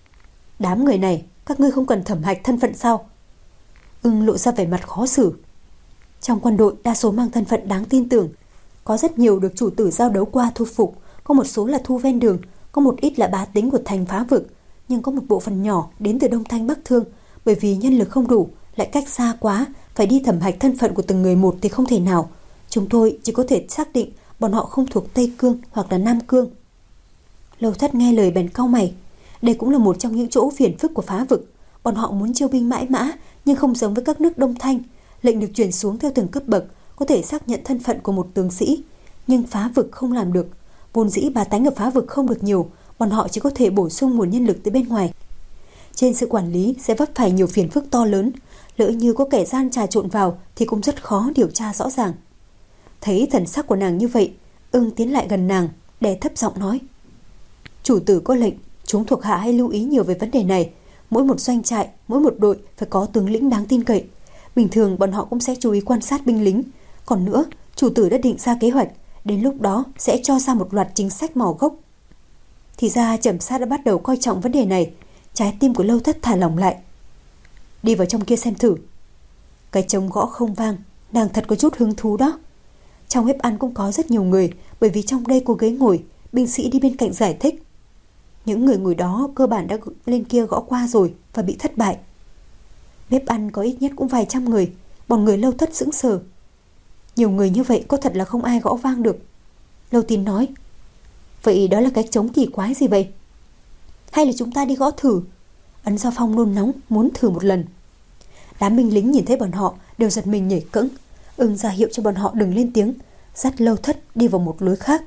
Đám người này, các ngươi không cần thẩm hạch thân phận sao? Ưng lộ ra vẻ mặt khó xử. Trong quân đội đa số mang thân phận đáng tin tưởng. Có rất nhiều được chủ tử giao đấu qua thu phục, có một số là thu ven đường, có một ít là bá tính của thành phá vực, nhưng có một bộ phận nhỏ đến từ Đông Thanh Bắc Thương, bởi vì nhân lực không đủ, lại cách xa quá, phải đi thẩm hạch thân phận của từng người một thì không thể nào. Chúng tôi chỉ có thể xác định bọn họ không thuộc Tây Cương hoặc là Nam Cương. Lâu Thất nghe lời bèn cau mày. Đây cũng là một trong những chỗ phiền phức của phá vực. Bọn họ muốn chiêu binh mãi mã, nhưng không giống với các nước Đông Thanh. Lệnh được truyền xuống theo từng cấp bậc, có thể xác nhận thân phận của một tướng sĩ, nhưng phá vực không làm được. Vốn dĩ bá tánh ở phá vực không được nhiều, bọn họ chỉ có thể bổ sung nguồn nhân lực từ bên ngoài. Trên sự quản lý sẽ vấp phải nhiều phiền phức to lớn. Lỡ như có kẻ gian trà trộn vào thì cũng rất khó điều tra rõ ràng. Thấy thần sắc của nàng như vậy, Ưng tiến lại gần nàng, đè thấp giọng nói: Chủ tử có lệnh, chúng thuộc hạ hãy lưu ý nhiều về vấn đề này. Mỗi một doanh trại, mỗi một đội phải có tướng lĩnh đáng tin cậy. Bình thường bọn họ cũng sẽ chú ý quan sát binh lính. Còn nữa, chủ tử đã định ra kế hoạch, đến lúc đó sẽ cho ra một loạt chính sách mỏ gốc. Thì ra Trầm Sát đã bắt đầu coi trọng vấn đề này. Trái tim của Lâu Thất thả lỏng lại. Đi vào trong kia xem thử. Cái trống gõ không vang, nàng thật có chút hứng thú đó. Trong bếp ăn cũng có rất nhiều người, bởi vì trong đây có ghế ngồi, binh sĩ đi bên cạnh giải thích. Những người ngồi đó cơ bản đã lên kia gõ qua rồi và bị thất bại. Bếp ăn có ít nhất cũng vài trăm người, bọn người Lâu Thất sững sờ. Nhiều người như vậy có thật là không ai gõ vang được. Lâu Tín nói: Vậy đó là cái trống kỳ quái gì vậy? Hay là chúng ta đi gõ thử? Ấn Giao Phong nôn nóng muốn thử một lần. Đám binh lính nhìn thấy bọn họ đều giật mình nhảy cẫng. Ưng ra hiệu cho bọn họ đừng lên tiếng, dắt Lâu Thất đi vào một lối khác.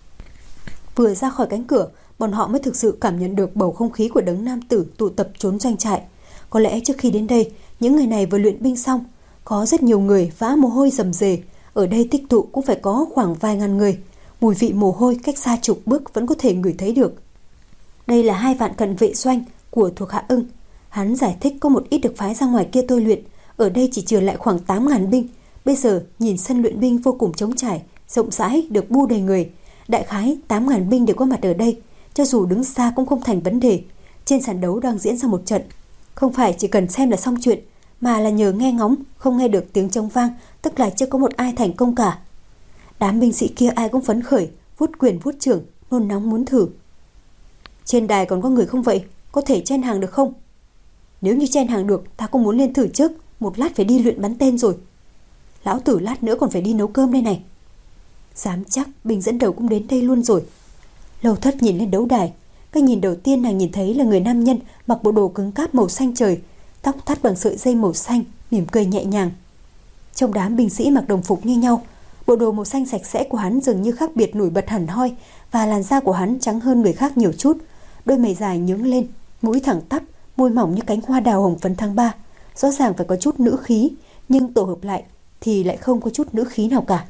Vừa ra khỏi cánh cửa, bọn họ mới thực sự cảm nhận được bầu không khí của đấng nam tử tụ tập trốn doanh trại. Có lẽ trước khi đến đây, những người này vừa luyện binh xong. Có rất nhiều người vã mồ hôi rầm rề. Ở đây tích tụ cũng phải có khoảng vài ngàn người. Mùi vị mồ hôi cách xa chục bước vẫn có thể ngửi thấy được. Đây là hai vạn cận vệ doanh của thuộc hạ Ưng. Hắn giải thích có một ít được phái ra ngoài kia tôi luyện. Ở đây chỉ trừ lại khoảng tám ngàn binh. Bây giờ nhìn sân luyện binh vô cùng trống trải, rộng rãi, được bu đầy người. Đại khái tám ngàn binh đều có mặt ở đây. Cho dù đứng xa cũng không thành vấn đề. Trên sàn đấu đang diễn ra một trận. Không phải chỉ cần xem là xong chuyện, mà là nhờ nghe ngóng, không nghe được tiếng trống vang, tức là chưa có một ai thành công cả. Đám binh sĩ kia ai cũng phấn khởi, vuốt quyền vuốt chưởng, nôn nóng muốn thử. Trên đài còn có người không vậy? Có thể chen hàng được không? Nếu như chen hàng được, ta cũng muốn lên thử trước. Một lát phải đi luyện bắn tên rồi. Lão tử lát nữa còn phải đi nấu cơm đây này. Dám chắc binh dẫn đầu cũng đến đây luôn rồi. Lâu Thất nhìn lên đấu đài. Cái nhìn đầu tiên nàng nhìn thấy là người nam nhân mặc bộ đồ cứng cáp màu xanh trời, tóc thắt bằng sợi dây màu xanh, mỉm cười nhẹ nhàng. Trong đám binh sĩ mặc đồng phục như nhau, bộ đồ màu xanh sạch sẽ của hắn dường như khác biệt nổi bật hẳn hoi, và làn da của hắn trắng hơn người khác nhiều chút, đôi mày dài nhướng lên, mũi thẳng tắp, môi mỏng như cánh hoa đào hồng phấn tháng ba, rõ ràng phải có chút nữ khí, nhưng tổ hợp lại thì lại không có chút nữ khí nào cả.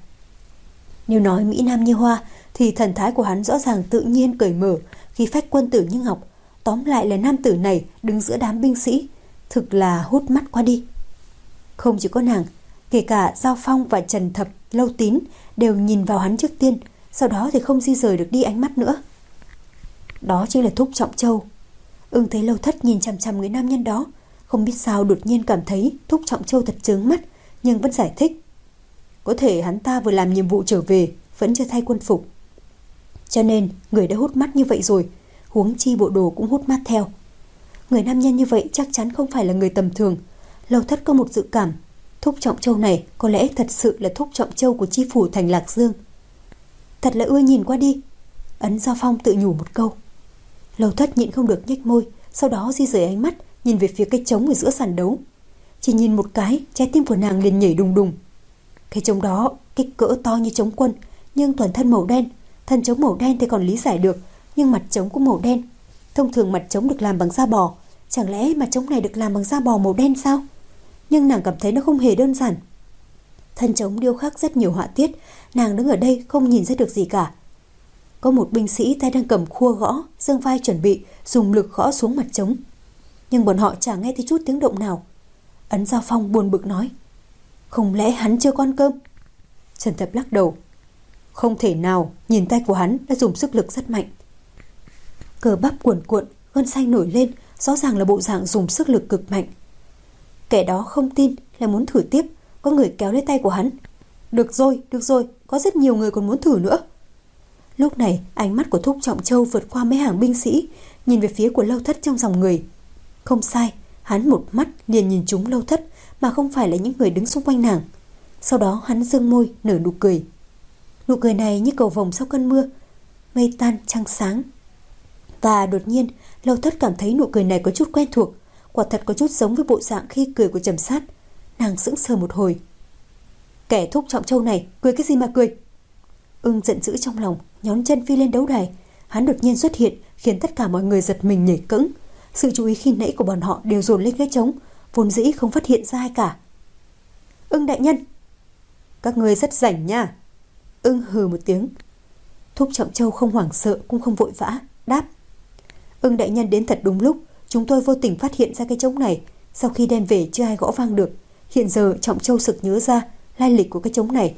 Nếu nói mỹ nam như hoa thì thần thái của hắn rõ ràng tự nhiên cởi mở, khí phách quân tử như ngọc. Tóm lại là nam tử này đứng giữa đám binh sĩ thực là hút mắt quá đi. Không chỉ có nàng, kể cả Giao Phong và Trần Thập, Lâu Tín đều nhìn vào hắn trước tiên, sau đó thì không di rời được đi ánh mắt nữa. Đó chính là Thúc Trọng Châu. Ưng thấy Lâu Thất nhìn chằm chằm người nam nhân đó, không biết sao đột nhiên cảm thấy Thúc Trọng Châu thật chướng mắt, nhưng vẫn giải thích. Có thể hắn ta vừa làm nhiệm vụ trở về, vẫn chưa thay quân phục, cho nên người đã hút mắt như vậy rồi, huống chi bộ đồ cũng hút mắt theo. Người nam nhân như vậy chắc chắn không phải là người tầm thường. Lâu Thất có một dự cảm, Thúc Trọng Châu này có lẽ thật sự là Thúc Trọng Châu của chi phủ thành Lạc Dương. Thật là ưa nhìn quá đi. Ấn Giao Phong tự nhủ một câu. Lâu Thất nhịn không được nhếch môi, sau đó di rời ánh mắt nhìn về phía cái trống ở giữa sàn đấu. Chỉ nhìn một cái, trái tim của nàng liền nhảy đùng đùng. Cái trống đó kích cỡ to như trống quân, nhưng toàn thân màu đen. Thân trống màu đen thì còn lý giải được, nhưng mặt trống cũng màu đen. Thông thường mặt trống được làm bằng da bò, chẳng lẽ mặt trống này được làm bằng da bò màu đen sao? Nhưng nàng cảm thấy nó không hề đơn giản. Thân trống điêu khắc rất nhiều họa tiết, nàng đứng ở đây không nhìn ra được gì cả. Có một binh sĩ tay đang cầm khua gõ, giương vai chuẩn bị dùng lực gõ xuống mặt trống, nhưng bọn họ chẳng nghe thấy chút tiếng động nào. Ấn Giao Phong buồn bực nói, không lẽ hắn chưa có ăn cơm? Trần Thập lắc đầu, không thể nào, nhìn tay của hắn đã dùng sức lực rất mạnh. Cờ bắp cuồn cuộn, gân xanh nổi lên, rõ ràng là bộ dạng dùng sức lực cực mạnh. Kẻ đó không tin, là muốn thử tiếp. Có người kéo lấy tay của hắn. Được rồi, được rồi, có rất nhiều người còn muốn thử nữa. Lúc này ánh mắt của Thúc Trọng Châu vượt qua mấy hàng binh sĩ, nhìn về phía của Lâu Thất trong dòng người. Không sai, hắn một mắt liền nhìn trúng Lâu Thất, mà không phải là những người đứng xung quanh nàng. Sau đó hắn dương môi nở nụ cười. Nụ cười này như cầu vồng sau cơn mưa, mây tan trăng sáng. Và đột nhiên Lâu Thất cảm thấy nụ cười này có chút quen thuộc, quả thật có chút giống với bộ dạng khi cười của Trầm Sát. Nàng sững sờ một hồi. Kẻ thúc Trọng Châu này cười cái gì mà cười? Ưng giận dữ trong lòng, nhón chân phi lên đấu đài. Hắn đột nhiên xuất hiện khiến tất cả mọi người giật mình nhảy cẫng. Sự chú ý khi nãy của bọn họ đều dồn lên cái trống, vốn dĩ không phát hiện ra ai cả. Ưng đại nhân, các ngươi rất rảnh nha. Ưng hừ một tiếng. Thúc Trọng Châu không hoảng sợ cũng không vội vã, đáp: Ưng đại nhân đến thật đúng lúc, chúng tôi vô tình phát hiện ra cái trống này. Sau khi đem về chưa ai gõ vang được. Hiện giờ Trọng Châu sực nhớ ra lai lịch của cái trống này.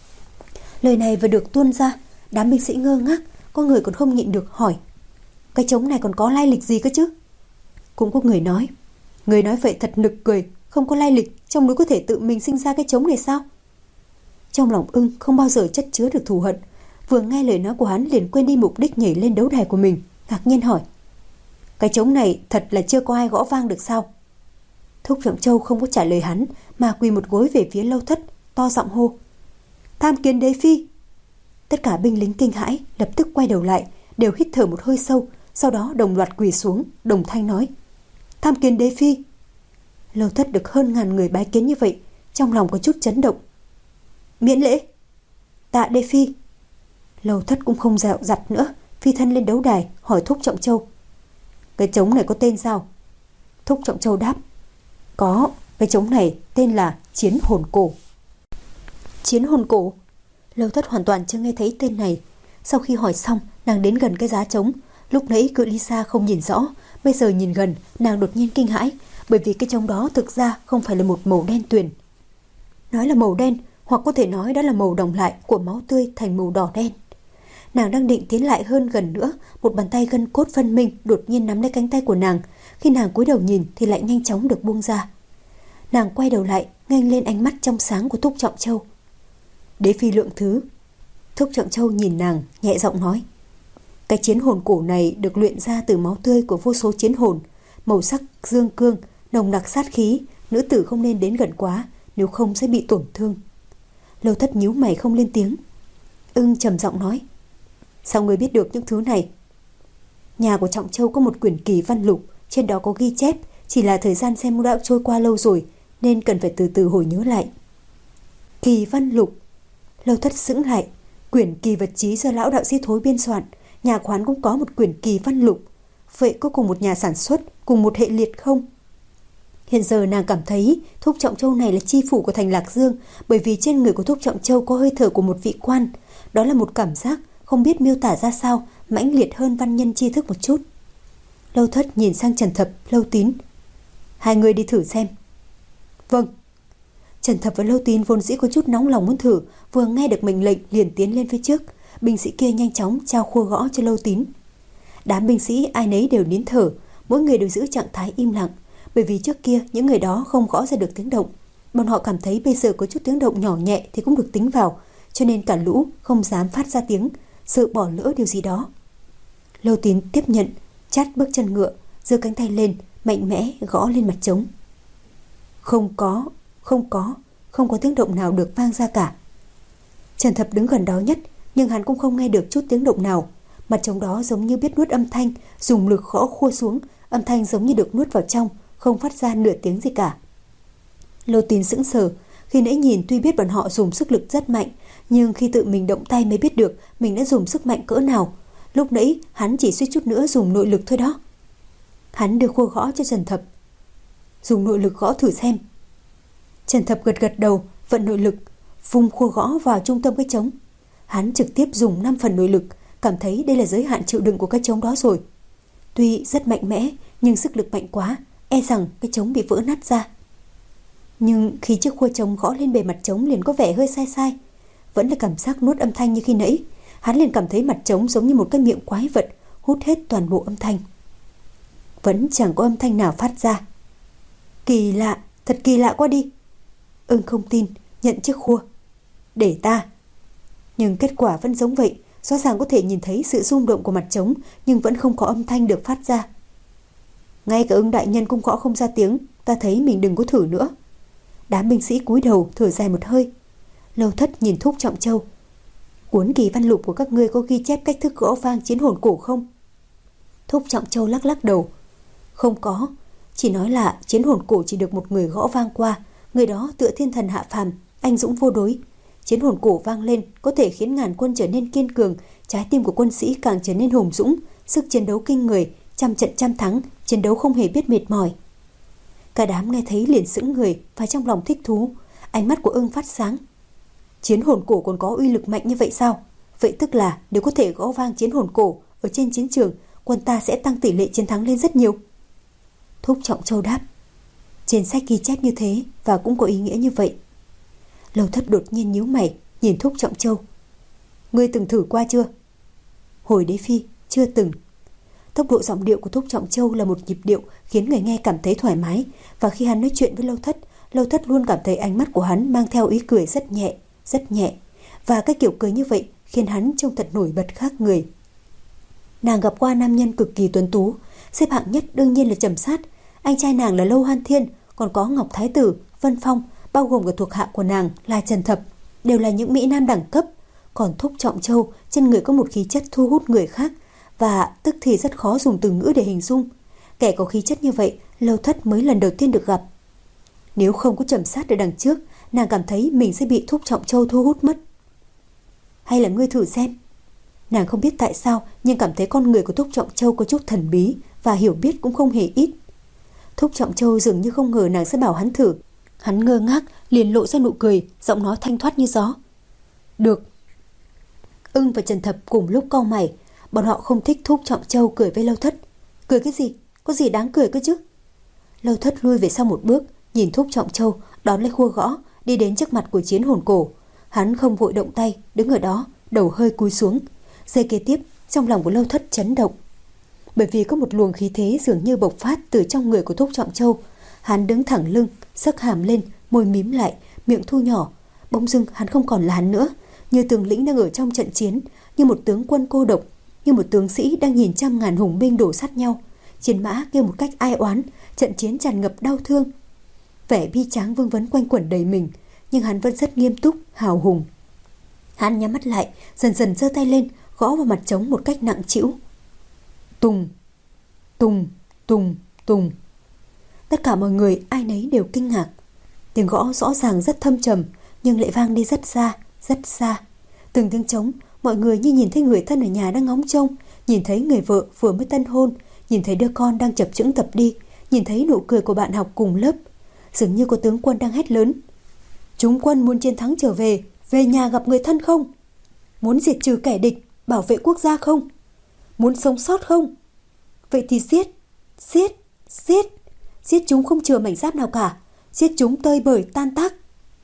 Lời này vừa được tuôn ra, đám binh sĩ ngơ ngác, có người còn không nhịn được hỏi: cái trống này còn có lai lịch gì cơ chứ? Cũng có người nói: người nói vậy thật nực cười, không có lai lịch, trong núi có thể tự mình sinh ra cái trống này sao? Trong lòng Ưng không bao giờ chất chứa được thù hận, vừa nghe lời nói của hắn liền quên đi mục đích nhảy lên đấu đài của mình, ngạc nhiên hỏi: cái trống này thật là chưa có ai gõ vang được sao? Thúc Trọng Châu không có trả lời hắn mà quỳ một gối về phía Lâu Thất, to giọng hô: Tham kiến đế phi. Tất cả binh lính kinh hãi lập tức quay đầu lại, đều hít thở một hơi sâu, sau đó đồng loạt quỳ xuống, đồng thanh nói: Tham kiến đế phi. Lâu Thất được hơn ngàn người bái kiến như vậy, trong lòng có chút chấn động. Miễn lễ. Tạ đế phi. Lâu Thất cũng không dạo dặt nữa, phi thân lên đấu đài hỏi Thúc Trọng Châu: cái trống này có tên sao? Thúc Trọng Châu đáp: có, cái trống này tên là Chiến Hồn Cổ. Chiến Hồn Cổ? Lâu Thất hoàn toàn chưa nghe thấy tên này. Sau khi hỏi xong, nàng đến gần cái giá trống. Lúc nãy cự ly xa không nhìn rõ, bây giờ nhìn gần, nàng đột nhiên kinh hãi, bởi vì cái trống đó thực ra không phải là một màu đen tuyền. Nói là màu đen, hoặc có thể nói đó là màu đồng lại của máu tươi thành màu đỏ đen. Nàng đang định tiến lại hơn gần nữa, một bàn tay gân cốt phân minh đột nhiên nắm lấy cánh tay của nàng. Khi nàng cúi đầu nhìn thì lại nhanh chóng được buông ra. Nàng quay đầu lại, nghênh lên ánh mắt trong sáng của Thúc Trọng Châu. Đế phi lượng thứ. Thúc Trọng Châu nhìn nàng, nhẹ giọng nói: cái chiến hồn cổ này được luyện ra từ máu tươi của vô số chiến hồn, màu sắc dương cương, nồng nặc sát khí, nữ tử không nên đến gần quá, nếu không sẽ bị tổn thương. Lâu Thất nhíu mày không lên tiếng. Ưng trầm giọng nói: sao ngươi biết được những thứ này? Nhà của Trọng Châu có một quyển kỳ văn lục, trên đó có ghi chép, chỉ là thời gian xem đã trôi qua lâu rồi nên cần phải từ từ hồi nhớ lại. Kỳ văn lục? Lâu Thất sững lại. Quyển kỳ vật chí do lão đạo sĩ Thối biên soạn, nhà quán cũng có một quyển kỳ văn lục. Vậy có cùng một nhà sản xuất, cùng một hệ liệt không? Hiện giờ nàng cảm thấy Thúc Trọng Châu này là chi phủ của thành Lạc Dương, bởi vì trên người của Thúc Trọng Châu có hơi thở của một vị quan. Đó là một cảm giác không biết miêu tả ra sao, mãnh liệt hơn văn nhân tri thức một chút. Lâu Thất nhìn sang Trần Thập, Lâu Tín: hai người đi thử xem. Vâng. Trần Thập và Lâu Tín vốn dĩ có chút nóng lòng muốn thử, vừa nghe được mệnh lệnh liền tiến lên phía trước. Binh sĩ kia nhanh chóng trao khua gõ cho Lâu Tín. Đám binh sĩ ai nấy đều nín thở, mỗi người đều giữ trạng thái im lặng, bởi vì trước kia những người đó không gõ ra được tiếng động. Bọn họ cảm thấy bây giờ có chút tiếng động nhỏ nhẹ thì cũng được tính vào, cho nên cả lũ không dám phát ra tiếng, sợ bỏ lỡ điều gì đó. Lâu Tín tiếp nhận, chát bước chân ngựa, giơ cánh tay lên, mạnh mẽ gõ lên mặt trống. Không có, không có, không có tiếng động nào được vang ra cả. Trần Thập đứng gần đó nhất, nhưng hắn cũng không nghe được chút tiếng động nào. Mặt trống đó giống như biết nuốt âm thanh, dùng lực gõ khua xuống, âm thanh giống như được nuốt vào trong, không phát ra nửa tiếng gì cả. Lâu Tín sững sờ, khi nãy nhìn tuy biết bọn họ dùng sức lực rất mạnh, nhưng khi tự mình động tay mới biết được mình đã dùng sức mạnh cỡ nào. Lúc nãy hắn chỉ suýt chút nữa dùng nội lực thôi đó. Hắn đưa khua gõ cho Trần Thập. Dùng nội lực gõ thử xem. Trần Thập gật gật đầu, vận nội lực, vung khua gõ vào trung tâm cái trống. Hắn trực tiếp dùng năm phần nội lực, cảm thấy đây là giới hạn chịu đựng của cái trống đó rồi. Tuy rất mạnh mẽ, nhưng sức lực mạnh quá, e rằng cái trống bị vỡ nát ra. Nhưng khi chiếc khua trống gõ lên bề mặt trống liền có vẻ hơi sai sai. Vẫn là cảm giác nuốt âm thanh như khi nãy. Hắn liền cảm thấy mặt trống giống như một cái miệng quái vật, hút hết toàn bộ âm thanh. Vẫn chẳng có âm thanh nào phát ra. Kỳ lạ, thật kỳ lạ quá đi. Ưng không tin, nhận chiếc khua. Để ta. Nhưng kết quả vẫn giống vậy. Rõ ràng có thể nhìn thấy sự rung động của mặt trống, nhưng vẫn không có âm thanh được phát ra. Ngay cả Ưng đại nhân cũng gõ không ra tiếng, ta thấy mình đừng có thử nữa. Đám binh sĩ cúi đầu thở dài một hơi. Lâu Thất nhìn Thúc Trọng Châu. Cuốn kỳ văn lục của các ngươi có ghi chép cách thức gõ vang chiến hồn cổ không? Thúc Trọng Châu lắc lắc đầu. Không có, chỉ nói là chiến hồn cổ chỉ được một người gõ vang qua, người đó tựa thiên thần hạ phàm, anh dũng vô đối. Chiến hồn cổ vang lên có thể khiến ngàn quân trở nên kiên cường, trái tim của quân sĩ càng trở nên hùng dũng, sức chiến đấu kinh người, trăm trận trăm thắng, chiến đấu không hề biết mệt mỏi. Cả đám nghe thấy liền sững người và trong lòng thích thú, ánh mắt của Ưng phát sáng. Chiến hồn cổ còn có uy lực mạnh như vậy sao? Vậy tức là nếu có thể gõ vang chiến hồn cổ ở trên chiến trường, quân ta sẽ tăng tỷ lệ chiến thắng lên rất nhiều. Thúc Trọng Châu đáp. Trên sách ghi chép như thế và cũng có ý nghĩa như vậy. Lâu Thất đột nhiên nhíu mày nhìn Thúc Trọng Châu. Ngươi từng thử qua chưa? Hồi Đế Phi, chưa từng. Tốc độ giọng điệu của Thúc Trọng Châu là một nhịp điệu khiến người nghe cảm thấy thoải mái, và khi hắn nói chuyện với Lâu Thất, Lâu Thất luôn cảm thấy ánh mắt của hắn mang theo ý cười rất nhẹ, rất nhẹ, và cái kiểu cười như vậy khiến hắn trông thật nổi bật khác người. Nàng gặp qua nam nhân cực kỳ tuấn tú, xếp hạng nhất đương nhiên là Trầm Sát, anh trai nàng là Lâu Hoan Thiên, còn có Ngọc Thái Tử, Vân Phong, bao gồm cả thuộc hạ của nàng là Trần Thập, đều là những mỹ nam đẳng cấp. Còn Thúc Trọng Châu trên người có một khí chất thu hút người khác, và tức thì rất khó dùng từ ngữ để hình dung. Kẻ có khí chất như vậy, Lâu Thất mới lần đầu tiên được gặp. Nếu không có Trầm Sát ở đằng trước, nàng cảm thấy mình sẽ bị Thúc Trọng Châu thu hút mất. Hay là ngươi thử xem? Nàng không biết tại sao, nhưng cảm thấy con người của Thúc Trọng Châu có chút thần bí, và hiểu biết cũng không hề ít. Thúc Trọng Châu dường như không ngờ nàng sẽ bảo hắn thử. Hắn ngơ ngác, liền lộ ra nụ cười, giọng nói thanh thoát như gió. Được. Ưng và Trần Thập cùng lúc cau mày, bọn họ không thích Thúc Trọng Châu cười với Lâu Thất. Cười cái gì? Có gì đáng cười cơ chứ? Lâu Thất lui về sau một bước, nhìn Thúc Trọng Châu, đón lấy khua gõ, đi đến trước mặt của chiến hồn cổ. Hắn không vội động tay, đứng ở đó, đầu hơi cúi xuống. Giây kế tiếp, trong lòng của Lâu Thất chấn động. Bởi vì có một luồng khí thế dường như bộc phát từ trong người của Thúc Trọng Châu. Hắn đứng thẳng lưng, xấc hàm lên, môi mím lại, miệng thu nhỏ. Bỗng dưng hắn không còn là hắn nữa, như tướng lĩnh đang ở trong trận chiến, như một tướng quân cô độc, như một tướng sĩ đang nhìn trăm ngàn hùng binh đổ sát nhau. Chiến mã kêu một cách ai oán, trận chiến tràn ngập đau thương. Vẻ bi tráng vương vấn quanh quẩn đầy mình, nhưng hắn vẫn rất nghiêm túc, hào hùng. Hắn nhắm mắt lại, dần dần giơ tay lên, gõ vào mặt trống một cách nặng trĩu. Tùng, tùng, tùng, tùng. Tất cả mọi người ai nấy đều kinh ngạc. Tiếng gõ rõ ràng rất thâm trầm, nhưng lại vang đi rất xa, rất xa. Từng tiếng trống, mọi người như nhìn thấy người thân ở nhà đang ngóng trông, nhìn thấy người vợ vừa mới tân hôn, nhìn thấy đứa con đang chập chững tập đi, nhìn thấy nụ cười của bạn học cùng lớp. Dường như có tướng quân đang hét lớn. Chúng quân muốn chiến thắng trở về, về nhà gặp người thân không? Muốn diệt trừ kẻ địch, bảo vệ quốc gia không? Muốn sống sót không? Vậy thì giết, giết, giết, giết chúng không chừa mảnh giáp nào cả, giết chúng tơi bời tan tác.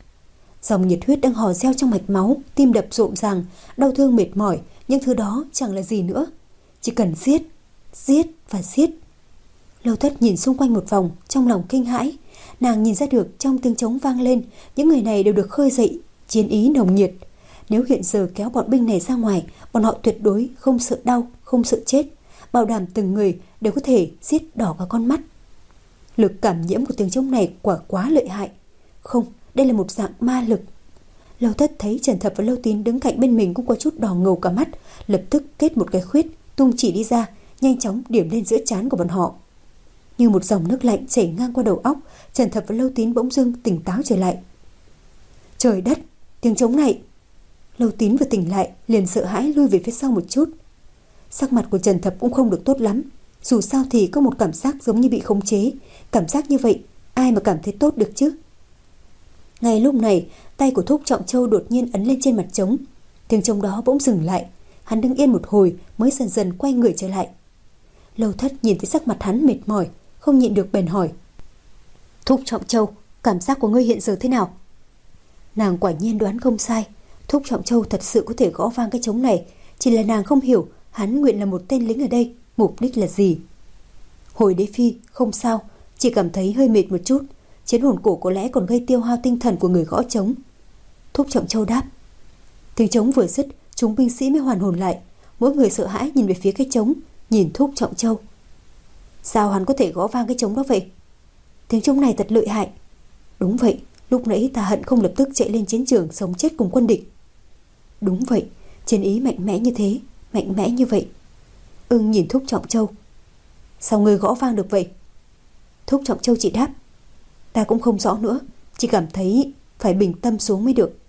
Dòng nhiệt huyết đang hò reo trong mạch máu, tim đập rộn ràng, đau thương mệt mỏi, những thứ đó chẳng là gì nữa. Chỉ cần giết, giết và giết. Lâu Thất nhìn xung quanh một vòng, trong lòng kinh hãi. Nàng nhìn ra được trong tiếng trống vang lên, những người này đều được khơi dậy chiến ý nồng nhiệt. Nếu hiện giờ kéo bọn binh này ra ngoài, bọn họ tuyệt đối không sợ đau, không sợ chết, bảo đảm từng người đều có thể giết đỏ cả con mắt. Lực cảm nhiễm của tiếng trống này quả quá lợi hại. Không, đây là một dạng ma lực. Lâu Thất thấy Trần Thập và Lâu Tín đứng cạnh bên mình cũng có chút đỏ ngầu cả mắt, lập tức kết một cái khuyết, tung chỉ đi ra, nhanh chóng điểm lên giữa trán của bọn họ. Như một dòng nước lạnh chảy ngang qua đầu óc, Trần Thập và Lâu Tín bỗng dưng tỉnh táo trở lại. Trời đất, tiếng trống này! Lâu Tín vừa tỉnh lại liền sợ hãi lui về phía sau một chút. Sắc mặt của Trần Thập cũng không được tốt lắm, dù sao thì có một cảm giác giống như bị khống chế. Cảm giác như vậy ai mà cảm thấy tốt được chứ? Ngay lúc này, tay của Thúc Trọng Châu đột nhiên ấn lên trên mặt trống. Tiếng trống đó bỗng dừng lại. Hắn đứng yên một hồi mới dần dần quay người trở lại. Lâu Thất nhìn thấy sắc mặt hắn mệt mỏi, không nhịn được bèn hỏi. Thúc Trọng Châu, cảm giác của ngươi hiện giờ thế nào? Nàng quả nhiên đoán không sai. Thúc Trọng Châu thật sự có thể gõ vang cái trống này, chỉ là nàng không hiểu hắn nguyện là một tên lính ở đây, mục đích là gì. Hồi Đế Phi, không sao, chỉ cảm thấy hơi mệt một chút. Chiến hồn cổ có lẽ còn gây tiêu hao tinh thần của người gõ trống. Thúc Trọng Châu đáp. Tiếng trống vừa dứt, chúng binh sĩ mới hoàn hồn lại. Mỗi người sợ hãi nhìn về phía cái trống, nhìn Thúc Trọng Châu. Sao hắn có thể gõ vang cái trống đó vậy? Tiếng trống này thật lợi hại. Đúng vậy, Lúc nãy ta hận không lập tức chạy lên chiến trường sống chết cùng quân địch. Đúng vậy, chiến ý mạnh mẽ như thế, mạnh mẽ như vậy. Ưng nhìn Thúc Trọng Châu. Sao ngươi gõ vang được vậy? Thúc Trọng Châu chỉ đáp. Ta cũng không rõ nữa, chỉ cảm thấy phải bình tâm xuống mới được.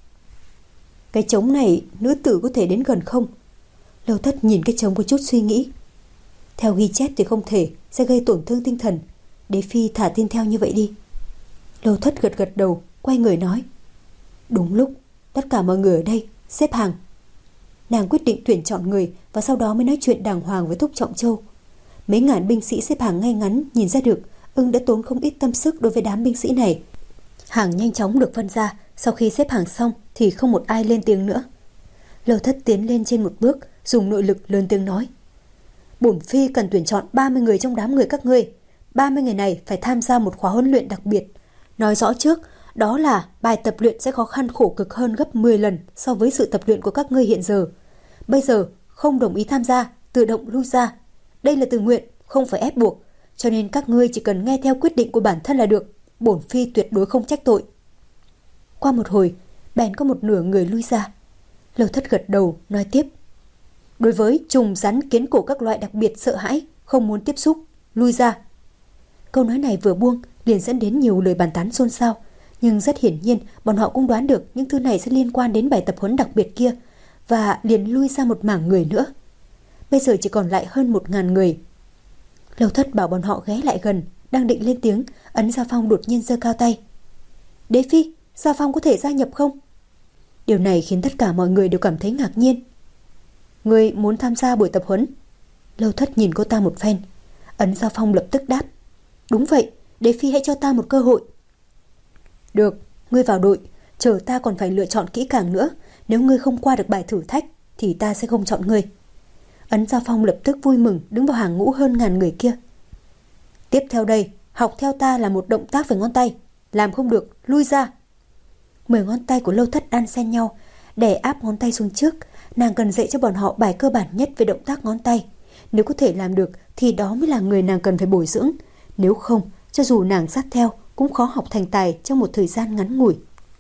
Cái trống này nữ tử có thể đến gần không? Lâu Thất nhìn cái trống có chút suy nghĩ. Theo ghi chép thì không thể, sẽ gây tổn thương tinh thần. Đế phi thả tin theo như vậy đi. Lâu Thất gật gật đầu, quay người nói. Đúng lúc, tất cả mọi người ở đây xếp hàng. Nàng quyết định tuyển chọn người và sau đó mới nói chuyện đàng hoàng với Thúc Trọng Châu. Mấy ngàn binh sĩ xếp hàng ngay ngắn, nhìn ra được Ưng đã tốn không ít tâm sức đối với đám binh sĩ này. Hàng nhanh chóng được phân ra, sau khi xếp hàng xong thì không một ai lên tiếng nữa. Lâu Thất tiến lên trên một bước, dùng nội lực lớn tiếng nói. Bổn phi cần tuyển chọn ba mươi người trong đám người các ngươi. ba mươi người này phải tham gia một khóa huấn luyện đặc biệt. Nói rõ trước, đó là bài tập luyện sẽ khó khăn khổ cực hơn gấp mười lần so với sự tập luyện của các ngươi hiện giờ. Bây giờ không đồng ý tham gia, tự động lui ra. Đây là tự nguyện, không phải ép buộc, cho nên các ngươi chỉ cần nghe theo quyết định của bản thân là được. Bổn phi tuyệt đối không trách tội. Qua một hồi, bèn có một nửa người lui ra. Lâu Thất gật đầu, nói tiếp. Đối với trùng rắn kiến cổ các loại đặc biệt sợ hãi, không muốn tiếp xúc, lui ra. Câu nói này vừa buông, liền dẫn đến nhiều lời bàn tán xôn xao. Nhưng rất hiển nhiên, bọn họ cũng đoán được những thứ này sẽ liên quan đến bài tập huấn đặc biệt kia, và liền lui ra một mảng người nữa. Bây giờ chỉ còn lại hơn một ngàn người. Lâu Thất bảo bọn họ ghé lại gần, đang định lên tiếng, Ấn Gia Phong đột nhiên giơ cao tay. Đế phi, Gia Phong có thể gia nhập không? Điều này khiến tất cả mọi người đều cảm thấy ngạc nhiên. Ngươi muốn tham gia buổi tập huấn? Lâu Thất nhìn cô ta một phen. Ấn Gia Phong lập tức đáp. Đúng vậy, đế phi hãy cho ta một cơ hội. Được, ngươi vào đội, chờ ta còn phải lựa chọn kỹ càng nữa. Nếu ngươi không qua được bài thử thách thì ta sẽ không chọn ngươi. Ấn Gia Phong lập tức vui mừng đứng vào hàng ngũ hơn ngàn người kia. Tiếp theo đây, học theo ta là một động tác với ngón tay. Làm không được, lui ra. Mười ngón tay của Lâu Thất đan xen nhau, đè áp ngón tay xuống trước. Nàng cần dạy cho bọn họ bài cơ bản nhất về động tác ngón tay. Nếu có thể làm được thì đó mới là người nàng cần phải bồi dưỡng. Nếu không, cho dù nàng sát theo cũng khó học thành tài trong một thời gian ngắn ngủi.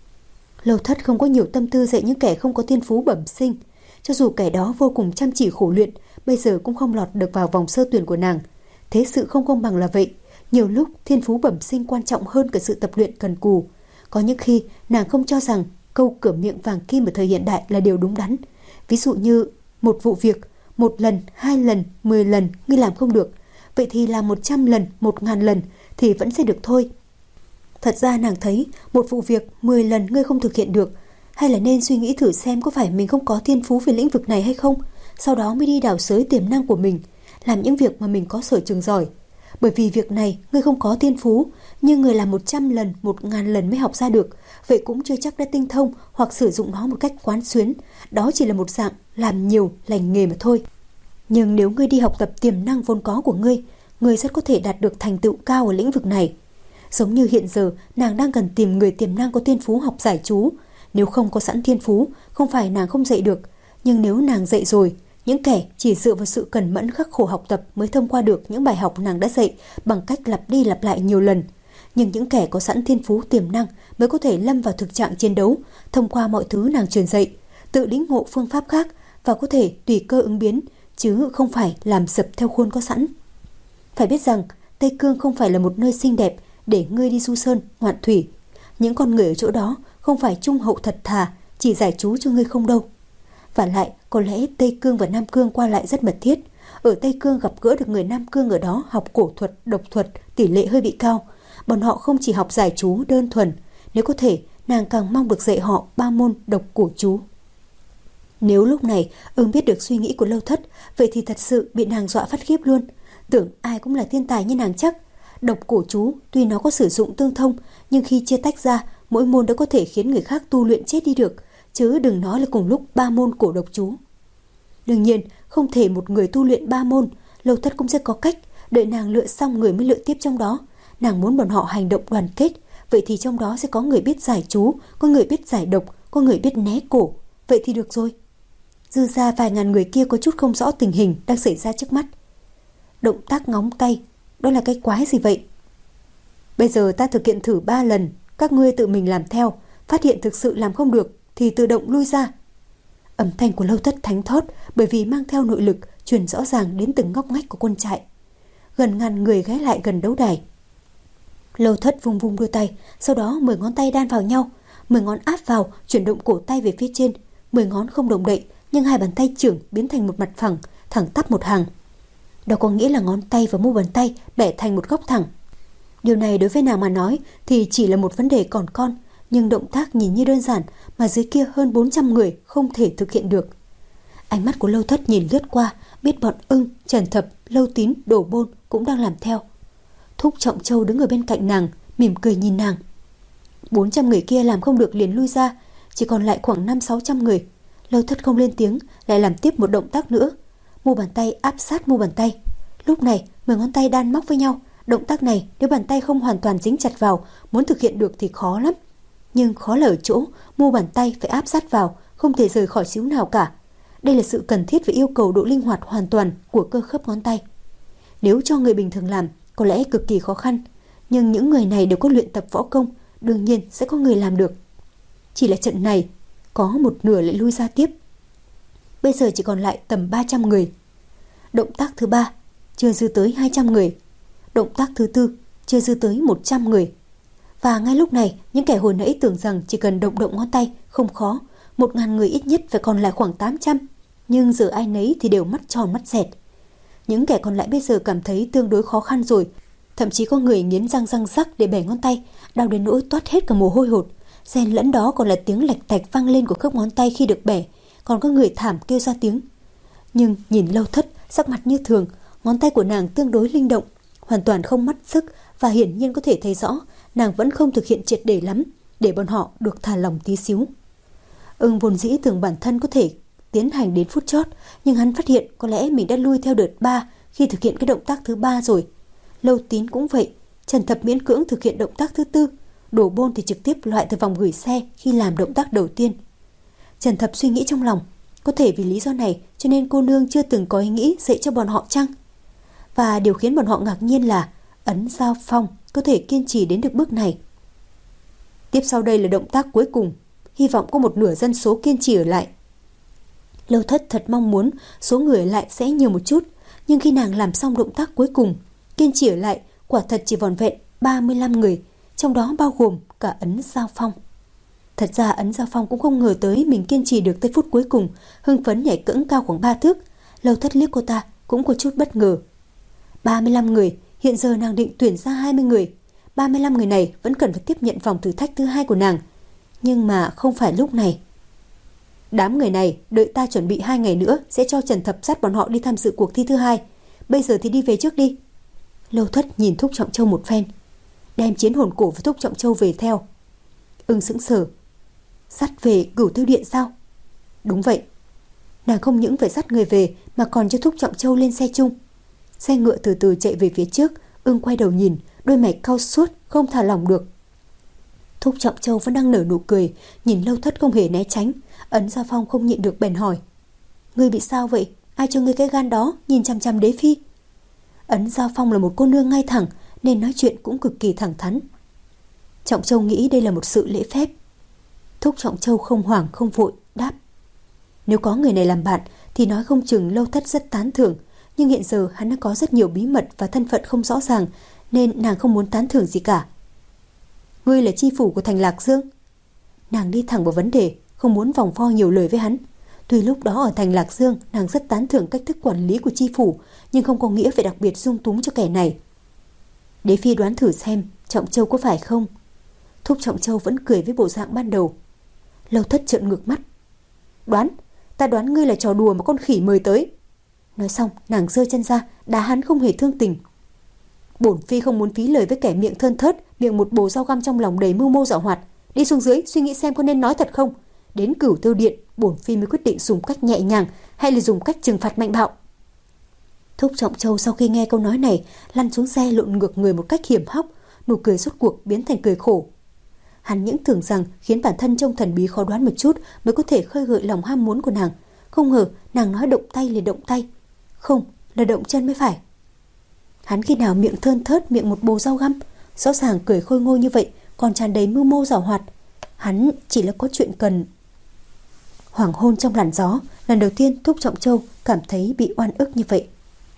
Lâu Thất không có nhiều tâm tư dạy những kẻ không có thiên phú bẩm sinh. Cho dù kẻ đó vô cùng chăm chỉ khổ luyện, bây giờ cũng không lọt được vào vòng sơ tuyển của nàng. Thế sự không công bằng là vậy. Nhiều lúc thiên phú bẩm sinh quan trọng hơn cả sự tập luyện cần cù. Có những khi nàng không cho rằng câu cửa miệng vàng kim ở thời hiện đại là điều đúng đắn. Ví dụ như một vụ việc, một lần, hai lần, mười lần ngươi làm không được, vậy thì làm một trăm lần, một ngàn lần thì vẫn sẽ được thôi. Thật ra nàng thấy một vụ việc mười lần ngươi không thực hiện được, hay là nên suy nghĩ thử xem có phải mình không có thiên phú về lĩnh vực này hay không, sau đó mới đi đào xới tiềm năng của mình, làm những việc mà mình có sở trường giỏi. Bởi vì việc này ngươi không có thiên phú, nhưng người làm một trăm lần, một ngàn lần mới học ra được, vậy cũng chưa chắc đã tinh thông hoặc sử dụng nó một cách quán xuyến. Đó chỉ là một dạng làm nhiều lành nghề mà thôi. Nhưng nếu ngươi đi học tập tiềm năng vốn có của ngươi, ngươi rất có thể đạt được thành tựu cao ở lĩnh vực này. Giống như hiện giờ, nàng đang cần tìm người tiềm năng có thiên phú học giải chú. Nếu không có sẵn thiên phú, không phải nàng không dạy được. Nhưng nếu nàng dạy rồi, những kẻ chỉ dựa vào sự cẩn mẫn khắc khổ học tập mới thông qua được những bài học nàng đã dạy bằng cách lặp đi lặp lại nhiều lần. Nhưng những kẻ có sẵn thiên phú tiềm năng mới có thể lâm vào thực trạng chiến đấu, thông qua mọi thứ nàng truyền dạy, tự lĩnh ngộ phương pháp khác và có thể tùy cơ ứng biến, chứ không phải làm sập theo khuôn có sẵn. Phải biết rằng Tây Cương không phải là một nơi xinh đẹp để ngươi đi du sơn, ngoạn thủy. Những con người ở chỗ đó không phải trung hậu thật thà, chỉ giải chú cho ngươi không đâu. Và lại, có lẽ Tây Cương và Nam Cương qua lại rất mật thiết. Ở Tây Cương gặp gỡ được người Nam Cương ở đó học cổ thuật, độc thuật, tỷ lệ hơi bị cao. Bọn họ không chỉ học giải chú đơn thuần, nếu có thể, nàng càng mong được dạy họ ba môn độc cổ chú. Nếu lúc này Ưng biết được suy nghĩ của Lâu Thất, vậy thì thật sự bị nàng dọa phát khiếp luôn. Tưởng ai cũng là thiên tài như nàng chắc. Độc cổ chú tuy nó có sử dụng tương thông, nhưng khi chia tách ra, mỗi môn đã có thể khiến người khác tu luyện chết đi được, chứ đừng nói là cùng lúc ba môn cổ độc chú. Đương nhiên, không thể một người tu luyện ba môn, Lâu Thất cũng sẽ có cách, đợi nàng lựa xong người mới lựa tiếp trong đó. Nàng muốn bọn họ hành động đoàn kết, vậy thì trong đó sẽ có người biết giải chú, có người biết giải độc, có người biết né cổ, vậy thì được rồi. Dư ra vài ngàn người kia có chút không rõ tình hình đang xảy ra trước mắt. Động tác ngóng tay, đó là cái quái gì vậy? Bây giờ ta thực hiện thử ba lần, các ngươi tự mình làm theo, phát hiện thực sự làm không được thì tự động lui ra. Âm thanh của Lâu Thất thánh thót bởi vì mang theo nội lực truyền rõ ràng đến từng ngóc ngách của quân trại. Gần ngàn người ghé lại gần đấu đài. Lâu Thất vung vung đôi tay, sau đó mười ngón tay đan vào nhau, mười ngón áp vào, chuyển động cổ tay về phía trên, mười ngón không động đậy, nhưng hai bàn tay trưởng biến thành một mặt phẳng, thẳng tắp một hàng. Đó có nghĩa là ngón tay và mu bàn tay bẻ thành một góc thẳng. Điều này đối với nàng mà nói thì chỉ là một vấn đề còn con, nhưng động tác nhìn như đơn giản mà dưới kia hơn bốn trăm người không thể thực hiện được. Ánh mắt của Lâu Thất nhìn lướt qua, biết bọn Ưng, Trần Thập, Lâu Tín, Đổ Bôn cũng đang làm theo. Thúc Trọng Châu đứng ở bên cạnh nàng, mỉm cười nhìn nàng. bốn trăm người kia làm không được liền lui ra, chỉ còn lại khoảng năm sáu trăm người. Lâu Thất không lên tiếng, lại làm tiếp một động tác nữa. Mu bàn tay áp sát mu bàn tay. Lúc này, mười ngón tay đan móc với nhau. Động tác này nếu bàn tay không hoàn toàn dính chặt vào, muốn thực hiện được thì khó lắm. Nhưng khó là ở chỗ, mu bàn tay phải áp sát vào, không thể rời khỏi xíu nào cả. Đây là sự cần thiết và yêu cầu độ linh hoạt hoàn toàn của cơ khớp ngón tay. Nếu cho người bình thường làm, có lẽ cực kỳ khó khăn. Nhưng những người này đều có luyện tập võ công, đương nhiên sẽ có người làm được. Chỉ là trận này, có một nửa lại lui ra tiếp. Bây giờ chỉ còn lại tầm ba trăm người. Động tác thứ ba, chưa dư tới hai trăm người. Động tác thứ tư, chưa dư tới một trăm người. Và ngay lúc này, những kẻ hồi nãy tưởng rằng chỉ cần động động ngón tay, không khó. Một ngàn người ít nhất phải còn lại khoảng tám trăm. Nhưng giờ ai nấy thì đều mắt tròn mắt dẹt. Những kẻ còn lại bây giờ cảm thấy tương đối khó khăn rồi. Thậm chí có người nghiến răng răng rắc để bẻ ngón tay, đau đến nỗi toát hết cả mồ hôi hột. Xen lẫn đó còn là tiếng lạch tạch vang lên của khớp ngón tay khi được bẻ. Còn có người thảm kêu ra tiếng. Nhưng nhìn Lâu Thất, sắc mặt như thường, ngón tay của nàng tương đối linh động, hoàn toàn không mất sức, và hiển nhiên có thể thấy rõ nàng vẫn không thực hiện triệt để lắm, để bọn họ được thả lỏng tí xíu. Ưng vốn dĩ tưởng bản thân có thể tiến hành đến phút chót, nhưng hắn phát hiện có lẽ mình đã lui theo đợt ba khi thực hiện cái động tác thứ ba rồi. Lâu Tín cũng vậy, Trần Thập miễn cưỡng thực hiện động tác thứ tư, Đổ Bôn thì trực tiếp loại từ vòng gửi xe khi làm động tác đầu tiên. Trần Thập suy nghĩ trong lòng, có thể vì lý do này cho nên cô nương chưa từng có ý nghĩ dạy cho bọn họ chăng? Và điều khiến bọn họ ngạc nhiên là Ấn Giao Phong có thể kiên trì đến được bước này. Tiếp sau đây là động tác cuối cùng, hy vọng có một nửa dân số kiên trì ở lại. Lâu Thất thật mong muốn số người ở lại sẽ nhiều một chút, nhưng khi nàng làm xong động tác cuối cùng, kiên trì ở lại quả thật chỉ vỏn vẹn ba mươi lăm người, trong đó bao gồm cả Ấn Giao Phong. Thật ra Ấn Giao Phong cũng không ngờ tới mình kiên trì được tới phút cuối cùng, hưng phấn nhảy cẫng cao khoảng ba thước. Lâu Thất liếc cô ta cũng có chút bất ngờ. ba mươi lăm người, hiện giờ nàng định tuyển ra hai mươi người. ba mươi lăm người này vẫn cần phải tiếp nhận vòng thử thách thứ hai của nàng. Nhưng mà không phải lúc này. Đám người này đợi ta chuẩn bị hai ngày nữa sẽ cho Trần Thập dắt bọn họ đi tham dự cuộc thi thứ hai. Bây giờ thì đi về trước đi. Lâu Thất nhìn Thúc Trọng Châu một phen, đem chiến hồn cổ với Thúc Trọng Châu về theo. Ưng sững sờ. Dắt về Cửu Tiêu Điện sao? Đúng vậy. Nàng không những phải dắt người về mà còn cho Thúc Trọng Châu lên xe chung. Xe ngựa từ từ chạy về phía trước. Ưng quay đầu nhìn, đôi mày cau suốt, không thả lỏng được. Thúc Trọng Châu vẫn đang nở nụ cười, nhìn Lâu Thất không hề né tránh. Ấn Giao Phong không nhịn được bèn hỏi: Ngươi bị sao vậy? Ai cho ngươi cái gan đó nhìn chằm chằm đế phi? Ấn Giao Phong là một cô nương ngay thẳng, nên nói chuyện cũng cực kỳ thẳng thắn. Trọng Châu nghĩ đây là một sự lễ phép. Thúc Trọng Châu không hoảng không vội đáp: Nếu có người này làm bạn thì nói không chừng Lâu Thất rất tán thưởng, nhưng hiện giờ hắn đã có rất nhiều bí mật và thân phận không rõ ràng, nên nàng không muốn tán thưởng gì cả. Ngươi là chi phủ của thành Lạc Dương. Nàng đi thẳng vào vấn đề, không muốn vòng vo nhiều lời với hắn. Tuy lúc đó ở thành Lạc Dương nàng rất tán thưởng cách thức quản lý của chi phủ, nhưng không có nghĩa phải đặc biệt dung túng cho kẻ này. Đế phi đoán thử xem Trọng Châu có phải không? Thúc Trọng Châu vẫn cười với bộ dạng ban đầu. Lâu Thất trợn ngược mắt. Đoán? Ta đoán ngươi là trò đùa mà con khỉ mời tới. Nói xong nàng giơ chân ra, đá hắn không hề thương tình. Bổn phi không muốn phí lời với kẻ miệng thơn thớt, miệng một bồ dao găm trong lòng đầy mưu mô giảo hoạt. Đi xuống dưới suy nghĩ xem có nên nói thật không. Đến Cửu Tiêu Điện, bổn phi mới quyết định dùng cách nhẹ nhàng hay là dùng cách trừng phạt mạnh bạo. Thúc Trọng Châu sau khi nghe câu nói này, lăn xuống xe lộn ngược người một cách hiểm hóc, nụ cười rốt cuộc biến thành cười khổ. Hắn những tưởng rằng khiến bản thân trông thần bí khó đoán một chút mới có thể khơi gợi lòng ham muốn của nàng, không ngờ nàng nói động tay liền động tay, không, là động chân mới phải. Hắn khi nào miệng thơn thớt, miệng một bồ dao găm, rõ ràng cười khôi ngô như vậy, còn tràn đầy mưu mô giảo hoạt. Hắn chỉ là có chuyện cần. Hoàng hôn trong làn gió, lần đầu tiên Thúc Trọng Châu cảm thấy bị oan ức như vậy.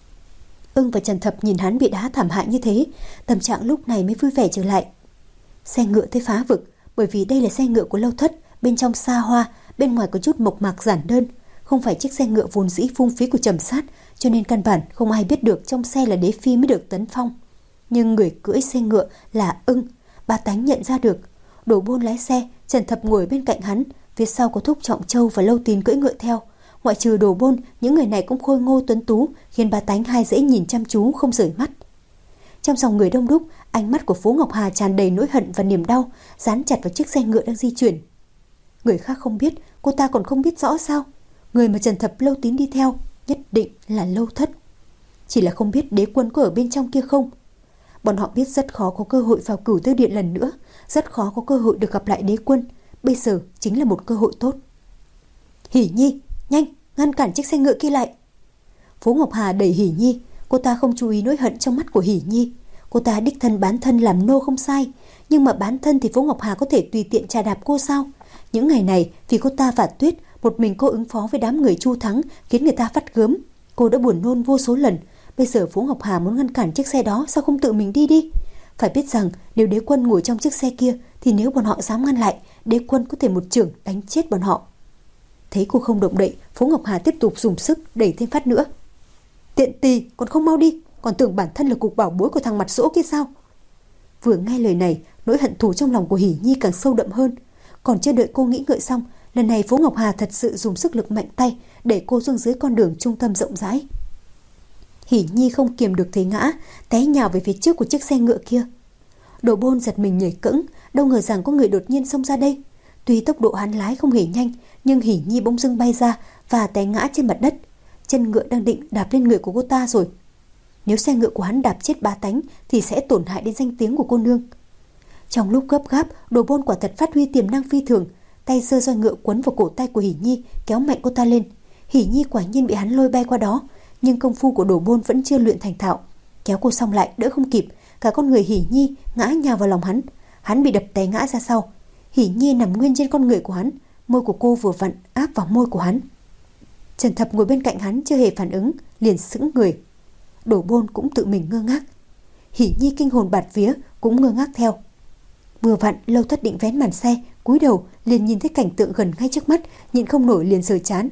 Ưng và Trần Thập nhìn hắn bị đá thảm hại như thế, tâm trạng lúc này mới vui vẻ trở lại. Xe ngựa tới phá vực, bởi vì đây là xe ngựa của Lâu Thất, bên trong xa hoa, bên ngoài có chút mộc mạc giản đơn, không phải chiếc xe ngựa vốn dĩ phung phí của Trầm Sát, cho nên căn bản không ai biết được trong xe là đế phi mới được tấn phong. Nhưng người cưỡi xe ngựa là Ưng, Ba Tánh nhận ra được. Đồ Bôn lái xe, Trần Thập ngồi bên cạnh hắn, phía sau có Thúc Trọng Châu và Lâu Tín cưỡi ngựa theo. Ngoại trừ Đồ Bôn, những người này cũng khôi ngô tuấn tú, khiến Ba Tánh hai dễ nhìn chăm chú không rời mắt. Trong dòng người đông đúc, ánh mắt của Phố Ngọc Hà tràn đầy nỗi hận và niềm đau, dán chặt vào chiếc xe ngựa đang di chuyển. Người khác không biết, cô ta còn không biết rõ sao? Người mà Trần Thập, Lâu Tín đi theo nhất định là Lâu Thất. Chỉ là không biết đế quân có ở bên trong kia không. Bọn họ biết rất khó có cơ hội vào Cửu Tiêu Điện lần nữa, rất khó có cơ hội được gặp lại đế quân. Bây giờ chính là một cơ hội tốt. Hỉ Nhi, nhanh, ngăn cản chiếc xe ngựa kia lại. Phố Ngọc Hà đẩy Hỉ Nhi. Cô ta không chú ý nỗi hận trong mắt của Hỉ Nhi. Cô ta đích thân bán thân làm nô không sai, nhưng mà bán thân thì Phố Ngọc Hà có thể tùy tiện chà đạp cô sao? Những ngày này vì cô ta và Tuyết, một mình cô ứng phó với đám người Chu Thắng, khiến người ta phát gớm. Cô đã buồn nôn vô số lần. Bây giờ Phố Ngọc Hà muốn ngăn cản chiếc xe đó, sao không tự mình đi đi? Phải biết rằng nếu đế quân ngồi trong chiếc xe kia thì nếu bọn họ dám ngăn lại, đế quân có thể một chưởng đánh chết bọn họ. Thấy cô không động đậy, Phố Ngọc Hà tiếp tục dùng sức đẩy thêm phát nữa. Tiện tì, còn không mau đi, còn tưởng bản thân là cục bảo bối của thằng mặt sỗ kia sao? Vừa nghe lời này, nỗi hận thù trong lòng của Hỉ Nhi càng sâu đậm hơn. Còn chưa đợi cô nghĩ ngợi xong, lần này Phố Ngọc Hà thật sự dùng sức lực mạnh tay đẩy cô xuống dưới con đường trung tâm rộng rãi. Hỉ Nhi không kiềm được thấy ngã, té nhào về phía trước của chiếc xe ngựa kia. Đồ Bôn giật mình nhảy cẫng, đâu ngờ rằng có người đột nhiên xông ra đây. Tuy tốc độ hắn lái không hề nhanh, nhưng Hỉ Nhi bỗng dưng bay ra và té ngã trên mặt đất. Chân ngựa đang định đạp lên người của cô ta rồi. Nếu xe ngựa của hắn đạp chết Ba Tánh thì sẽ tổn hại đến danh tiếng của cô nương. Trong lúc gấp gáp, Đồ Bôn quả thật phát huy tiềm năng phi thường, tay giơ roi ngựa quấn vào cổ tay của Hỉ Nhi, kéo mạnh cô ta lên. Hỉ Nhi quả nhiên bị hắn lôi bay qua đó, nhưng công phu của Đồ Bôn vẫn chưa luyện thành thạo. Kéo cô xong lại đỡ không kịp, cả con người Hỉ Nhi ngã nhào vào lòng hắn. Hắn bị đập té ngã ra sau. Hỉ Nhi nằm nguyên trên con người của hắn, môi của cô vừa vặn áp vào môi của hắn. Trần Thập ngồi bên cạnh hắn chưa hề phản ứng, liền sững người. Đồ Bôn cũng tự mình ngơ ngác. Hỉ Nhi kinh hồn bạt vía cũng ngơ ngác theo. Vừa vặn Lâu Thất định vén màn xe, cúi đầu liền nhìn thấy cảnh tượng gần ngay trước mắt, nhịn không nổi liền sờ chán.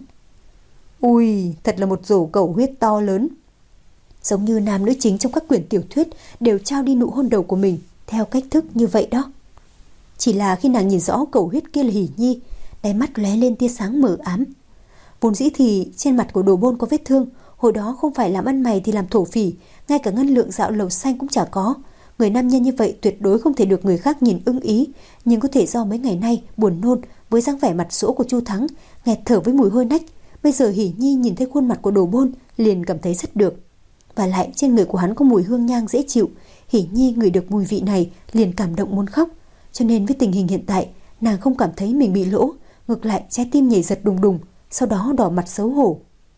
Ui, thật là một rổ cầu huyết to lớn. Giống như nam nữ chính trong các quyển tiểu thuyết đều trao đi nụ hôn đầu của mình theo cách thức như vậy đó. Chỉ là khi nàng nhìn rõ cầu huyết kia là Hỉ Nhi, đáy mắt lóe lên tia sáng mờ ám. Vốn dĩ thì trên mặt của Đồ Bôn có vết thương, hồi đó không phải làm ăn mày thì làm thổ phỉ, ngay cả ngân lượng dạo lầu xanh cũng chả có. Người nam nhân như vậy tuyệt đối không thể được người khác nhìn ưng ý, nhưng có thể do mấy ngày nay buồn nôn với dáng vẻ mặt sỗ của Chu Thắng, nghẹt thở với mùi hôi nách. Bây giờ Hỉ Nhi nhìn thấy khuôn mặt của Đồ Bôn liền cảm thấy rất được. Và lại trên người của hắn có mùi hương nhang dễ chịu, Hỉ Nhi ngửi được mùi vị này liền cảm động muốn khóc. Cho nên với tình hình hiện tại, nàng không cảm thấy mình bị lỗ, ngược lại trái tim nhảy giật đùng đùng, sau đó đỏ mặt xấu hổ.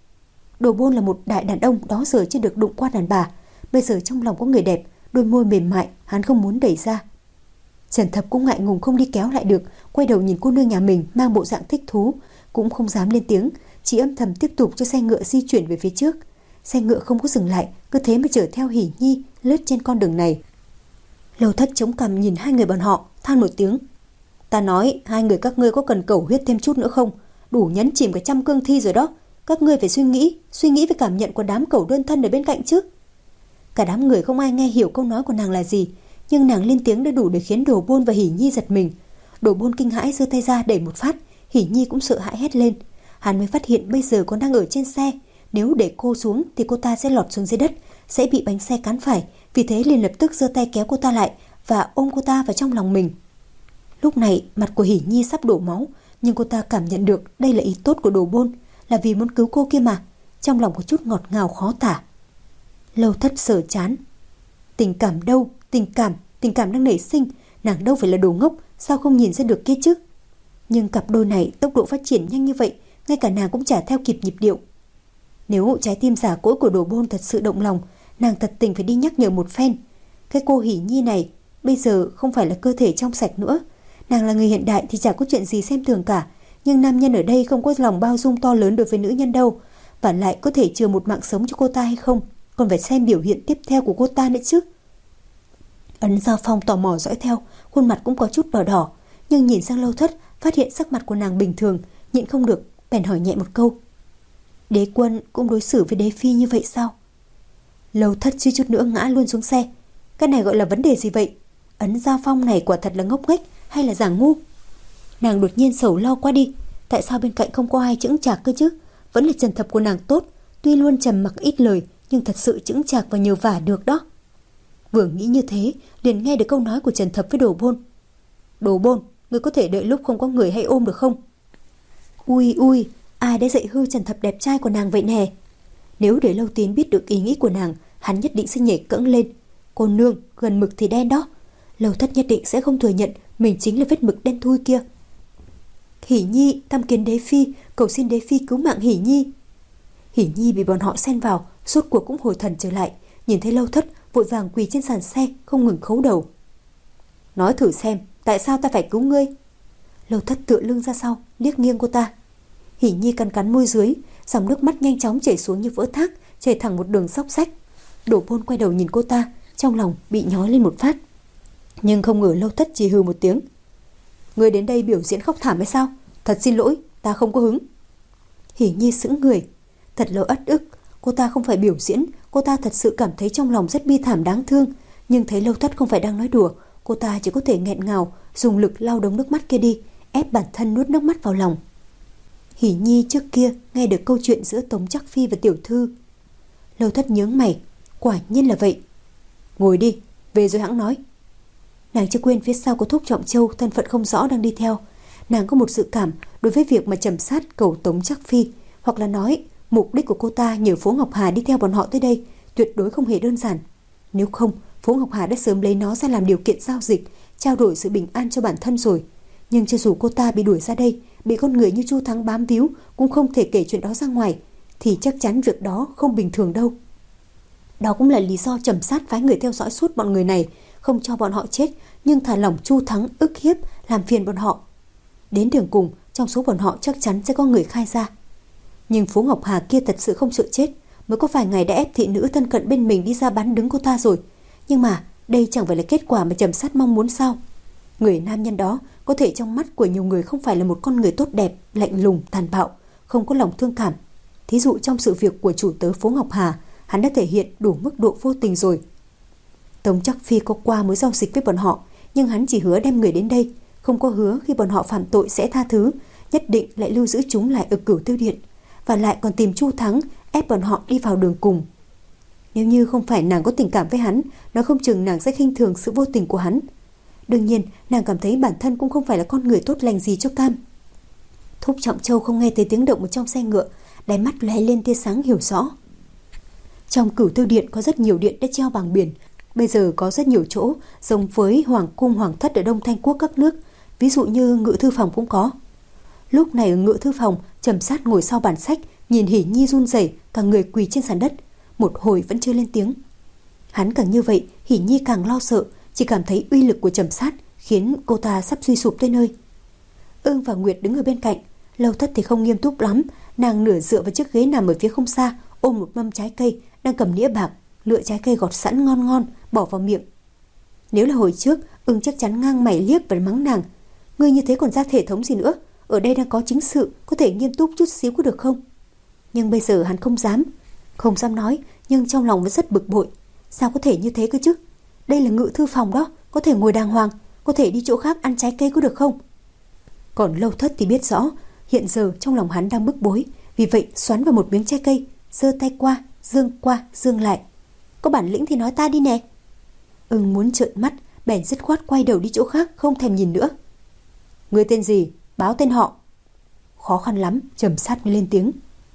Đồ Bôn là một đại đàn ông đó giờ chưa được đụng qua đàn bà, bây giờ trong lòng có người đẹp, đôi môi mềm mại hắn không muốn đẩy ra. Trần Thập cũng ngại ngùng không đi kéo lại được, quay đầu nhìn cô nương nhà mình mang bộ dạng thích thú, cũng không dám lên tiếng, chỉ âm thầm tiếp tục cho xe ngựa di chuyển về phía trước. Xe ngựa không có dừng lại, cứ thế mà chở theo Hỉ Nhi lướt trên con đường này. Lâu Thất chống cằm nhìn hai người bọn họ, than một tiếng. Ta nói hai người các ngươi có cần cầu huyết thêm chút nữa không? Đủ nhấn chìm cả trăm cương thi rồi đó. Các ngươi phải suy nghĩ, suy nghĩ về cảm nhận của đám cẩu đơn thân ở bên cạnh chứ. Cả đám người không ai nghe hiểu câu nói của nàng là gì, nhưng nàng lên tiếng đã đủ để khiến Đồ Bôn và Hỉ Nhi giật mình. Đồ Bôn kinh hãi giơ tay ra đẩy một phát, Hỉ Nhi cũng sợ hãi hét lên. Hắn mới phát hiện bây giờ còn đang ở trên xe, nếu để cô xuống thì cô ta sẽ lọt xuống dưới đất, sẽ bị bánh xe cán phải, vì thế liền lập tức giơ tay kéo cô ta lại và ôm cô ta vào trong lòng mình. Lúc này mặt của Hỉ Nhi sắp đổ máu, nhưng cô ta cảm nhận được đây là ý tốt của Đồ Bôn, là vì muốn cứu cô kia mà. Trong lòng có chút ngọt ngào khó tả. Lâu Thất sờ chán. Tình cảm đâu, tình cảm, tình cảm đang nảy sinh, nàng đâu phải là đồ ngốc, sao không nhìn ra được kia chứ? Nhưng cặp đôi này tốc độ phát triển nhanh như vậy, ngay cả nàng cũng chả theo kịp nhịp điệu. Nếu trái tim giả cỗi của Đồ Bôn thật sự động lòng, nàng thật tình phải đi nhắc nhở một phen. Cái cô Hỉ Nhi này bây giờ không phải là cơ thể trong sạch nữa. Nàng là người hiện đại thì chả có chuyện gì xem thường cả. Nhưng nam nhân ở đây không có lòng bao dung to lớn đối với nữ nhân đâu. Và lại có thể chừa một mạng sống cho cô ta hay không, còn phải xem biểu hiện tiếp theo của cô ta nữa chứ. Ấn Giao Phong tò mò dõi theo, khuôn mặt cũng có chút đỏ đỏ. Nhưng nhìn sang Lâu Thất, phát hiện sắc mặt của nàng bình thường, nhịn không được, bèn hỏi nhẹ một câu. Đế quân cũng đối xử với đế phi như vậy sao? Lâu Thất suýt chút nữa ngã luôn xuống xe. Cái này gọi là vấn đề gì vậy? Ấn Giao Phong này quả thật là ngốc nghếch hay là giả ngu? Nàng đột nhiên sầu lo qua đi. Tại sao bên cạnh không có ai chững chạc cơ chứ? Vẫn là Trần Thập của nàng tốt, tuy luôn trầm mặc ít lời nhưng thật sự chững chạc và nhờ vả được đó. Vừa nghĩ như thế, liền nghe được câu nói của Trần Thập với Đồ Bôn. Đồ Bôn, ngươi có thể đợi lúc không có người hay ôm được không? Ui ui, ai đã dạy hư Trần Thập đẹp trai của nàng vậy nè? Nếu để Lâu Tiến biết được ý nghĩ của nàng, hắn nhất định sẽ nhảy cẫng lên. Cô nương, gần mực thì đen đó. Lâu Thất nhất định sẽ không thừa nhận mình chính là vết mực đen thui kia. Hỉ Nhi, tam kiến đế phi, cầu xin đế phi cứu mạng Hỉ Nhi. Hỉ Nhi bị bọn họ xen vào, rốt cuộc cũng hồi thần trở lại, nhìn thấy Lâu Thất vội vàng quỳ trên sàn xe, không ngừng khấu đầu. Nói thử xem, tại sao ta phải cứu ngươi? Lâu Thất tựa lưng ra sau, liếc nghiêng cô ta. Hỉ Nhi cắn cắn môi dưới, dòng nước mắt nhanh chóng chảy xuống như vỡ thác, chảy thẳng một đường xóc xách. Đổ Bôn quay đầu nhìn cô ta, trong lòng bị nhói lên một phát. Nhưng không ngờ Lâu Thất chỉ hừ một tiếng. Ngươi đến đây biểu diễn khóc thảm hay sao? Thật xin lỗi, ta không có hứng. Hỉ Nhi sững người, thật lâu ất ức. Cô ta không phải biểu diễn, cô ta thật sự cảm thấy trong lòng rất bi thảm đáng thương. Nhưng thấy Lâu Thất không phải đang nói đùa, cô ta chỉ có thể nghẹn ngào, dùng lực lau đống nước mắt kia đi, ép bản thân nuốt nước mắt vào lòng. Hỉ Nhi trước kia nghe được câu chuyện giữa Tống Trắc Phi và tiểu thư. Lâu Thất nhướng mày, quả nhiên là vậy. Ngồi đi, về rồi hãng nói. Nàng chưa quên phía sau có Thúc Trọng Châu thân phận không rõ đang đi theo. Nàng có một dự cảm đối với việc mà trầm sát cầu Tống Trắc Phi, hoặc là nói mục đích của cô ta nhờ Phố Ngọc Hà đi theo bọn họ tới đây tuyệt đối không hề đơn giản. Nếu không, Phố Ngọc Hà đã sớm lấy nó ra làm điều kiện giao dịch, trao đổi sự bình an cho bản thân rồi. Nhưng cho dù cô ta bị đuổi ra đây, bị con người như Chu Thắng bám víu, cũng không thể kể chuyện đó ra ngoài, thì chắc chắn việc đó không bình thường đâu. Đó cũng là lý do trầm sát phái người theo dõi suốt bọn người này, không cho bọn họ chết, nhưng thả lỏng Chu Thắng ức hiếp, làm phiền bọn họ. Đến đường cùng, trong số bọn họ chắc chắn sẽ có người khai ra. Nhưng Phố Ngọc Hà kia thật sự không sợ chết, mới có vài ngày đã ép thị nữ thân cận bên mình đi ra bắn đứng cô ta rồi. Nhưng mà đây chẳng phải là kết quả mà trầm sát mong muốn sao? Người nam nhân đó có thể trong mắt của nhiều người không phải là một con người tốt đẹp, lạnh lùng, tàn bạo, không có lòng thương cảm. Thí dụ trong sự việc của chủ tớ Phố Ngọc Hà, hắn đã thể hiện đủ mức độ vô tình rồi. Tống Trắc Phi có qua mới giao dịch với bọn họ, nhưng hắn chỉ hứa đem người đến đây, không có hứa khi bọn họ phạm tội sẽ tha thứ, nhất định lại lưu giữ chúng lại ở Cửu Tiêu Điện, và lại còn tìm Chu Thắng ép bọn họ đi vào đường cùng. Nếu như không phải nàng có tình cảm với hắn, nó không chừng nàng sẽ khinh thường sự vô tình của hắn. Đương nhiên, nàng cảm thấy bản thân cũng không phải là con người tốt lành gì cho cam. Thúc Trọng Châu không nghe thấy tiếng động ở trong xe ngựa, đáy mắt lóe lên tia sáng hiểu rõ. Trong Cửu Tiêu Điện có rất nhiều điện đã treo bảng biển, bây giờ có rất nhiều chỗ giống với Hoàng cung Hoàng thất ở Đông Thanh Quốc các nước, ví dụ như Ngự thư phòng cũng có. Lúc này ở Ngự thư phòng, Trầm Sát ngồi sau bản sách, nhìn Hỉ Nhi run rẩy, cả người quỳ trên sàn đất, một hồi vẫn chưa lên tiếng. Hắn càng như vậy, Hỉ Nhi càng lo sợ, chỉ cảm thấy uy lực của Trầm Sát khiến cô ta sắp suy sụp tới nơi. Ưng và Nguyệt đứng ở bên cạnh, Lâu Thất thì không nghiêm túc lắm, nàng nửa dựa vào chiếc ghế nằm ở phía không xa, ôm một mâm trái cây, đang cầm đĩa bạc, lựa trái cây gọt sẵn ngon ngon bỏ vào miệng. Nếu là hồi trước, Ưng chắc chắn ngang mày liếc và mắng nàng, ngươi như thế còn ra thể thống gì nữa, ở đây đang có chính sự, có thể nghiêm túc chút xíu có được không? Nhưng bây giờ hắn không dám, không dám nói, nhưng trong lòng vẫn rất bực bội. Sao có thể như thế cơ chứ? Đây là Ngự thư phòng đó, có thể ngồi đàng hoàng, có thể đi chỗ khác ăn trái cây có được không? Còn Lâu Thất thì biết rõ, hiện giờ trong lòng hắn đang bức bối, vì vậy xoắn vào một miếng trái cây, giơ tay qua, dương qua, dương lại. Có bản lĩnh thì nói ta đi nè. Ưng muốn trợn mắt, bèn dứt khoát quay đầu đi chỗ khác, không thèm nhìn nữa. Người tên gì? Báo tên họ. Khó khăn lắm, Trầm Sát mới lên tiếng.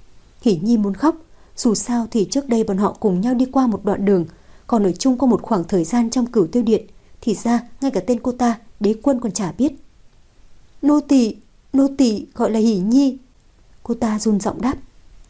Hỉ Nhi muốn khóc, dù sao thì trước đây bọn họ cùng nhau đi qua một đoạn đường, còn ở chung có một khoảng thời gian trong Cửu Tiêu Điện, thì ra ngay cả tên cô ta, Đế Quân còn chả biết. Nô tỳ, nô tỳ gọi là Hỉ Nhi. Cô ta run giọng đáp.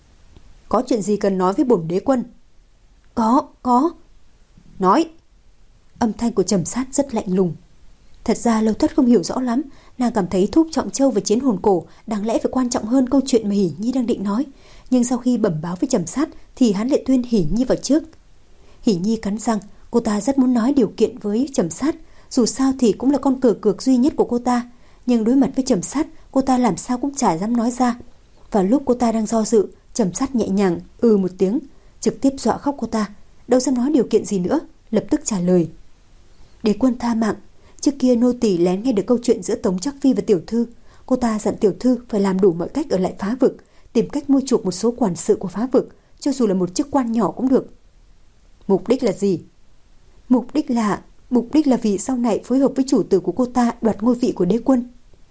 Có chuyện gì cần nói với bổn Đế Quân? Có, có. Nói. Âm thanh của Trầm Sát rất lạnh lùng. Thật ra Lâu Thất không hiểu rõ lắm, nàng cảm thấy thuốc trọng châu và chiến hồn cổ đáng lẽ phải quan trọng hơn câu chuyện mà Hỉ Nhi đang định nói. Nhưng sau khi bẩm báo với Trầm Sát thì hắn lại tuyên Hỉ Nhi vào trước. Hỉ Nhi cắn răng, cô ta rất muốn nói điều kiện với Trầm Sát, dù sao thì cũng là con cờ cược duy nhất của cô ta. Nhưng đối mặt với Trầm Sát, cô ta làm sao cũng chả dám nói ra. Và lúc cô ta đang do dự, Trầm Sát nhẹ nhàng ừ một tiếng, trực tiếp dọa khóc cô ta. Đâu dám nói điều kiện gì nữa, lập tức trả lời. Đế quân tha mạng. Trước kia nô tỳ lén nghe được câu chuyện giữa Tống Trắc Phi và tiểu thư. Cô ta dặn tiểu thư phải làm đủ mọi cách ở lại Phá Vực, tìm cách mua chuộc một số quản sự của Phá Vực, cho dù là một chức quan nhỏ cũng được. Mục đích là gì? Mục đích là Mục đích là vì sau này phối hợp với chủ tử của cô ta đoạt ngôi vị của đế quân.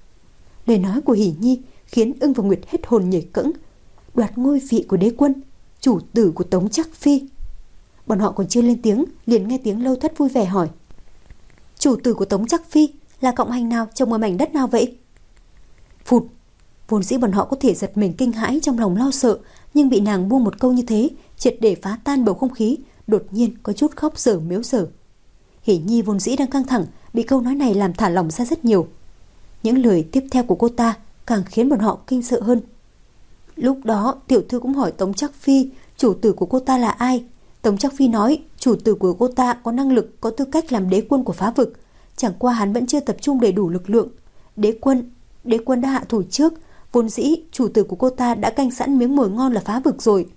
Lời nói của Hỉ Nhi khiến Ưng và Nguyệt hết hồn nhảy cẫng. Đoạt ngôi vị của đế quân, chủ tử của Tống Trắc Phi. Bọn họ còn chưa lên tiếng, liền nghe tiếng Lâu Thất vui vẻ hỏi. Chủ tử của Tống Trắc Phi là cộng hành nào trồng ở mảnh đất nào vậy? Phụt. Vốn dĩ bọn họ có thể giật mình kinh hãi, trong lòng lo sợ, nhưng bị nàng buông một câu như thế triệt để phá tan bầu không khí, đột nhiên có chút khóc dở mếu dở. Hỉ Nhi vốn dĩ đang căng thẳng, bị câu nói này làm thả lỏng ra rất nhiều. Những lời tiếp theo của cô ta càng khiến bọn họ kinh sợ hơn. Lúc đó tiểu thư cũng hỏi Tống Trắc Phi chủ tử của cô ta là ai. Tống Trắc Phi nói chủ tử của cô ta có năng lực, có tư cách làm đế quân của Phá Vực, chẳng qua hắn vẫn chưa tập trung đầy đủ lực lượng. Đế quân Đế quân đã hạ thủ trước, vốn dĩ chủ tử của cô ta đã canh sẵn miếng mồi ngon là Phá Vực rồi.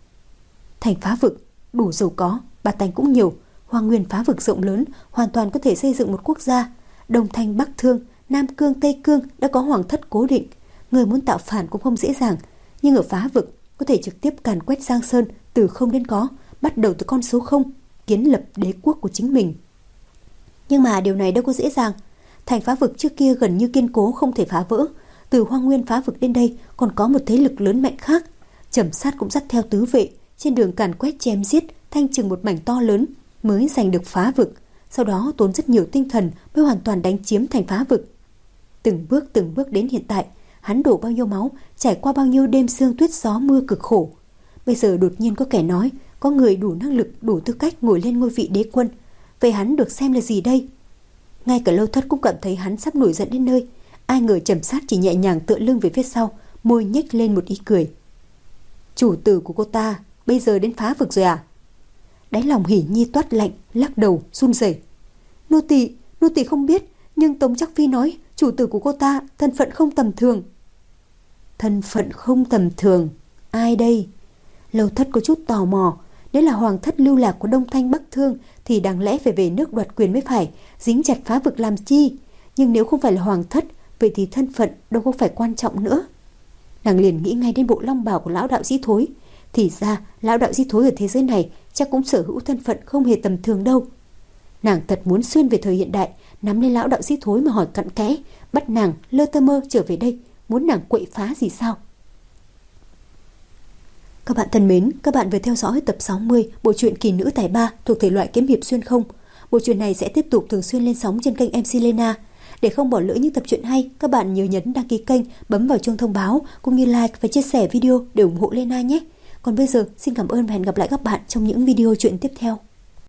Thành Phá Vực đủ giàu có, bá tánh cũng nhiều, hoang nguyên Phá Vực rộng lớn, hoàn toàn có thể xây dựng một quốc gia. Đông Thanh Bắc Thương, Nam Cương Tây Cương đã có hoàng thất cố định, người muốn tạo phản cũng không dễ dàng. Nhưng ở Phá Vực có thể trực tiếp càn quét Giang Sơn từ không đến có, bắt đầu từ con số không, kiến lập đế quốc của chính mình. Nhưng mà điều này đâu có dễ dàng. Thành Phá Vực trước kia gần như kiên cố, không thể phá vỡ. Từ hoang nguyên Phá Vực đến đây còn có một thế lực lớn mạnh khác. Trầm Sát cũng dắt theo tứ vệ, trên đường càn quét chém giết, thanh trừng một mảnh to lớn mới giành được Phá Vực. Sau đó tốn rất nhiều tinh thần mới hoàn toàn đánh chiếm Thành Phá Vực. Từng bước từng bước đến hiện tại, hắn đổ bao nhiêu máu, trải qua bao nhiêu đêm sương tuyết gió mưa cực khổ. Bây giờ đột nhiên có kẻ nói có người đủ năng lực, đủ tư cách ngồi lên ngôi vị đế quân. Vậy hắn được xem là gì đây? Ngay cả Lâu Thất cũng cảm thấy hắn sắp nổi giận đến nơi. Ai ngờ Trầm Sát chỉ nhẹ nhàng tựa lưng về phía sau, môi nhếch lên một ý cười. Chủ tử của cô ta bây giờ đến Phá Vực rồi à? Đáy lòng Hỉ Nhi toát lạnh, lắc đầu run rẩy. Nô tỳ, nô tỳ không biết, nhưng Tống Trắc Phi nói chủ tử của cô ta thân phận không tầm thường. Thân phận không tầm thường? Ai đây? Lâu Thất có chút tò mò. Nếu là hoàng thất lưu lạc của Đông Thanh Bắc Thương thì đáng lẽ phải về nước đoạt quyền mới phải, dính chặt Phá Vực làm chi? Nhưng nếu không phải là hoàng thất, vậy thì thân phận đâu có phải quan trọng nữa. Nàng liền nghĩ ngay đến bộ long bào của lão đạo sĩ Thối. Thì ra lão đạo sĩ Thối ở thế giới này chắc cũng sở hữu thân phận không hề tầm thường đâu. Nàng thật muốn xuyên về thời hiện đại, nắm lên lão đạo sĩ Thối mà hỏi cặn kẽ, bắt nàng lơ tơ mơ trở về đây, muốn nàng quậy phá gì sao? Các bạn thân mến, các bạn vừa theo dõi tập sáu mươi bộ truyện Kỳ Nữ Tài Ba thuộc thể loại kiếm hiệp xuyên không. Bộ truyện này sẽ tiếp tục thường xuyên lên sóng trên kênh em xê Lena. Để không bỏ lỡ những tập truyện hay, các bạn nhớ nhấn đăng ký kênh, bấm vào chuông thông báo cũng như like và chia sẻ video để ủng hộ Lena nhé. Còn bây giờ, xin cảm ơn và hẹn gặp lại các bạn trong những video truyện tiếp theo.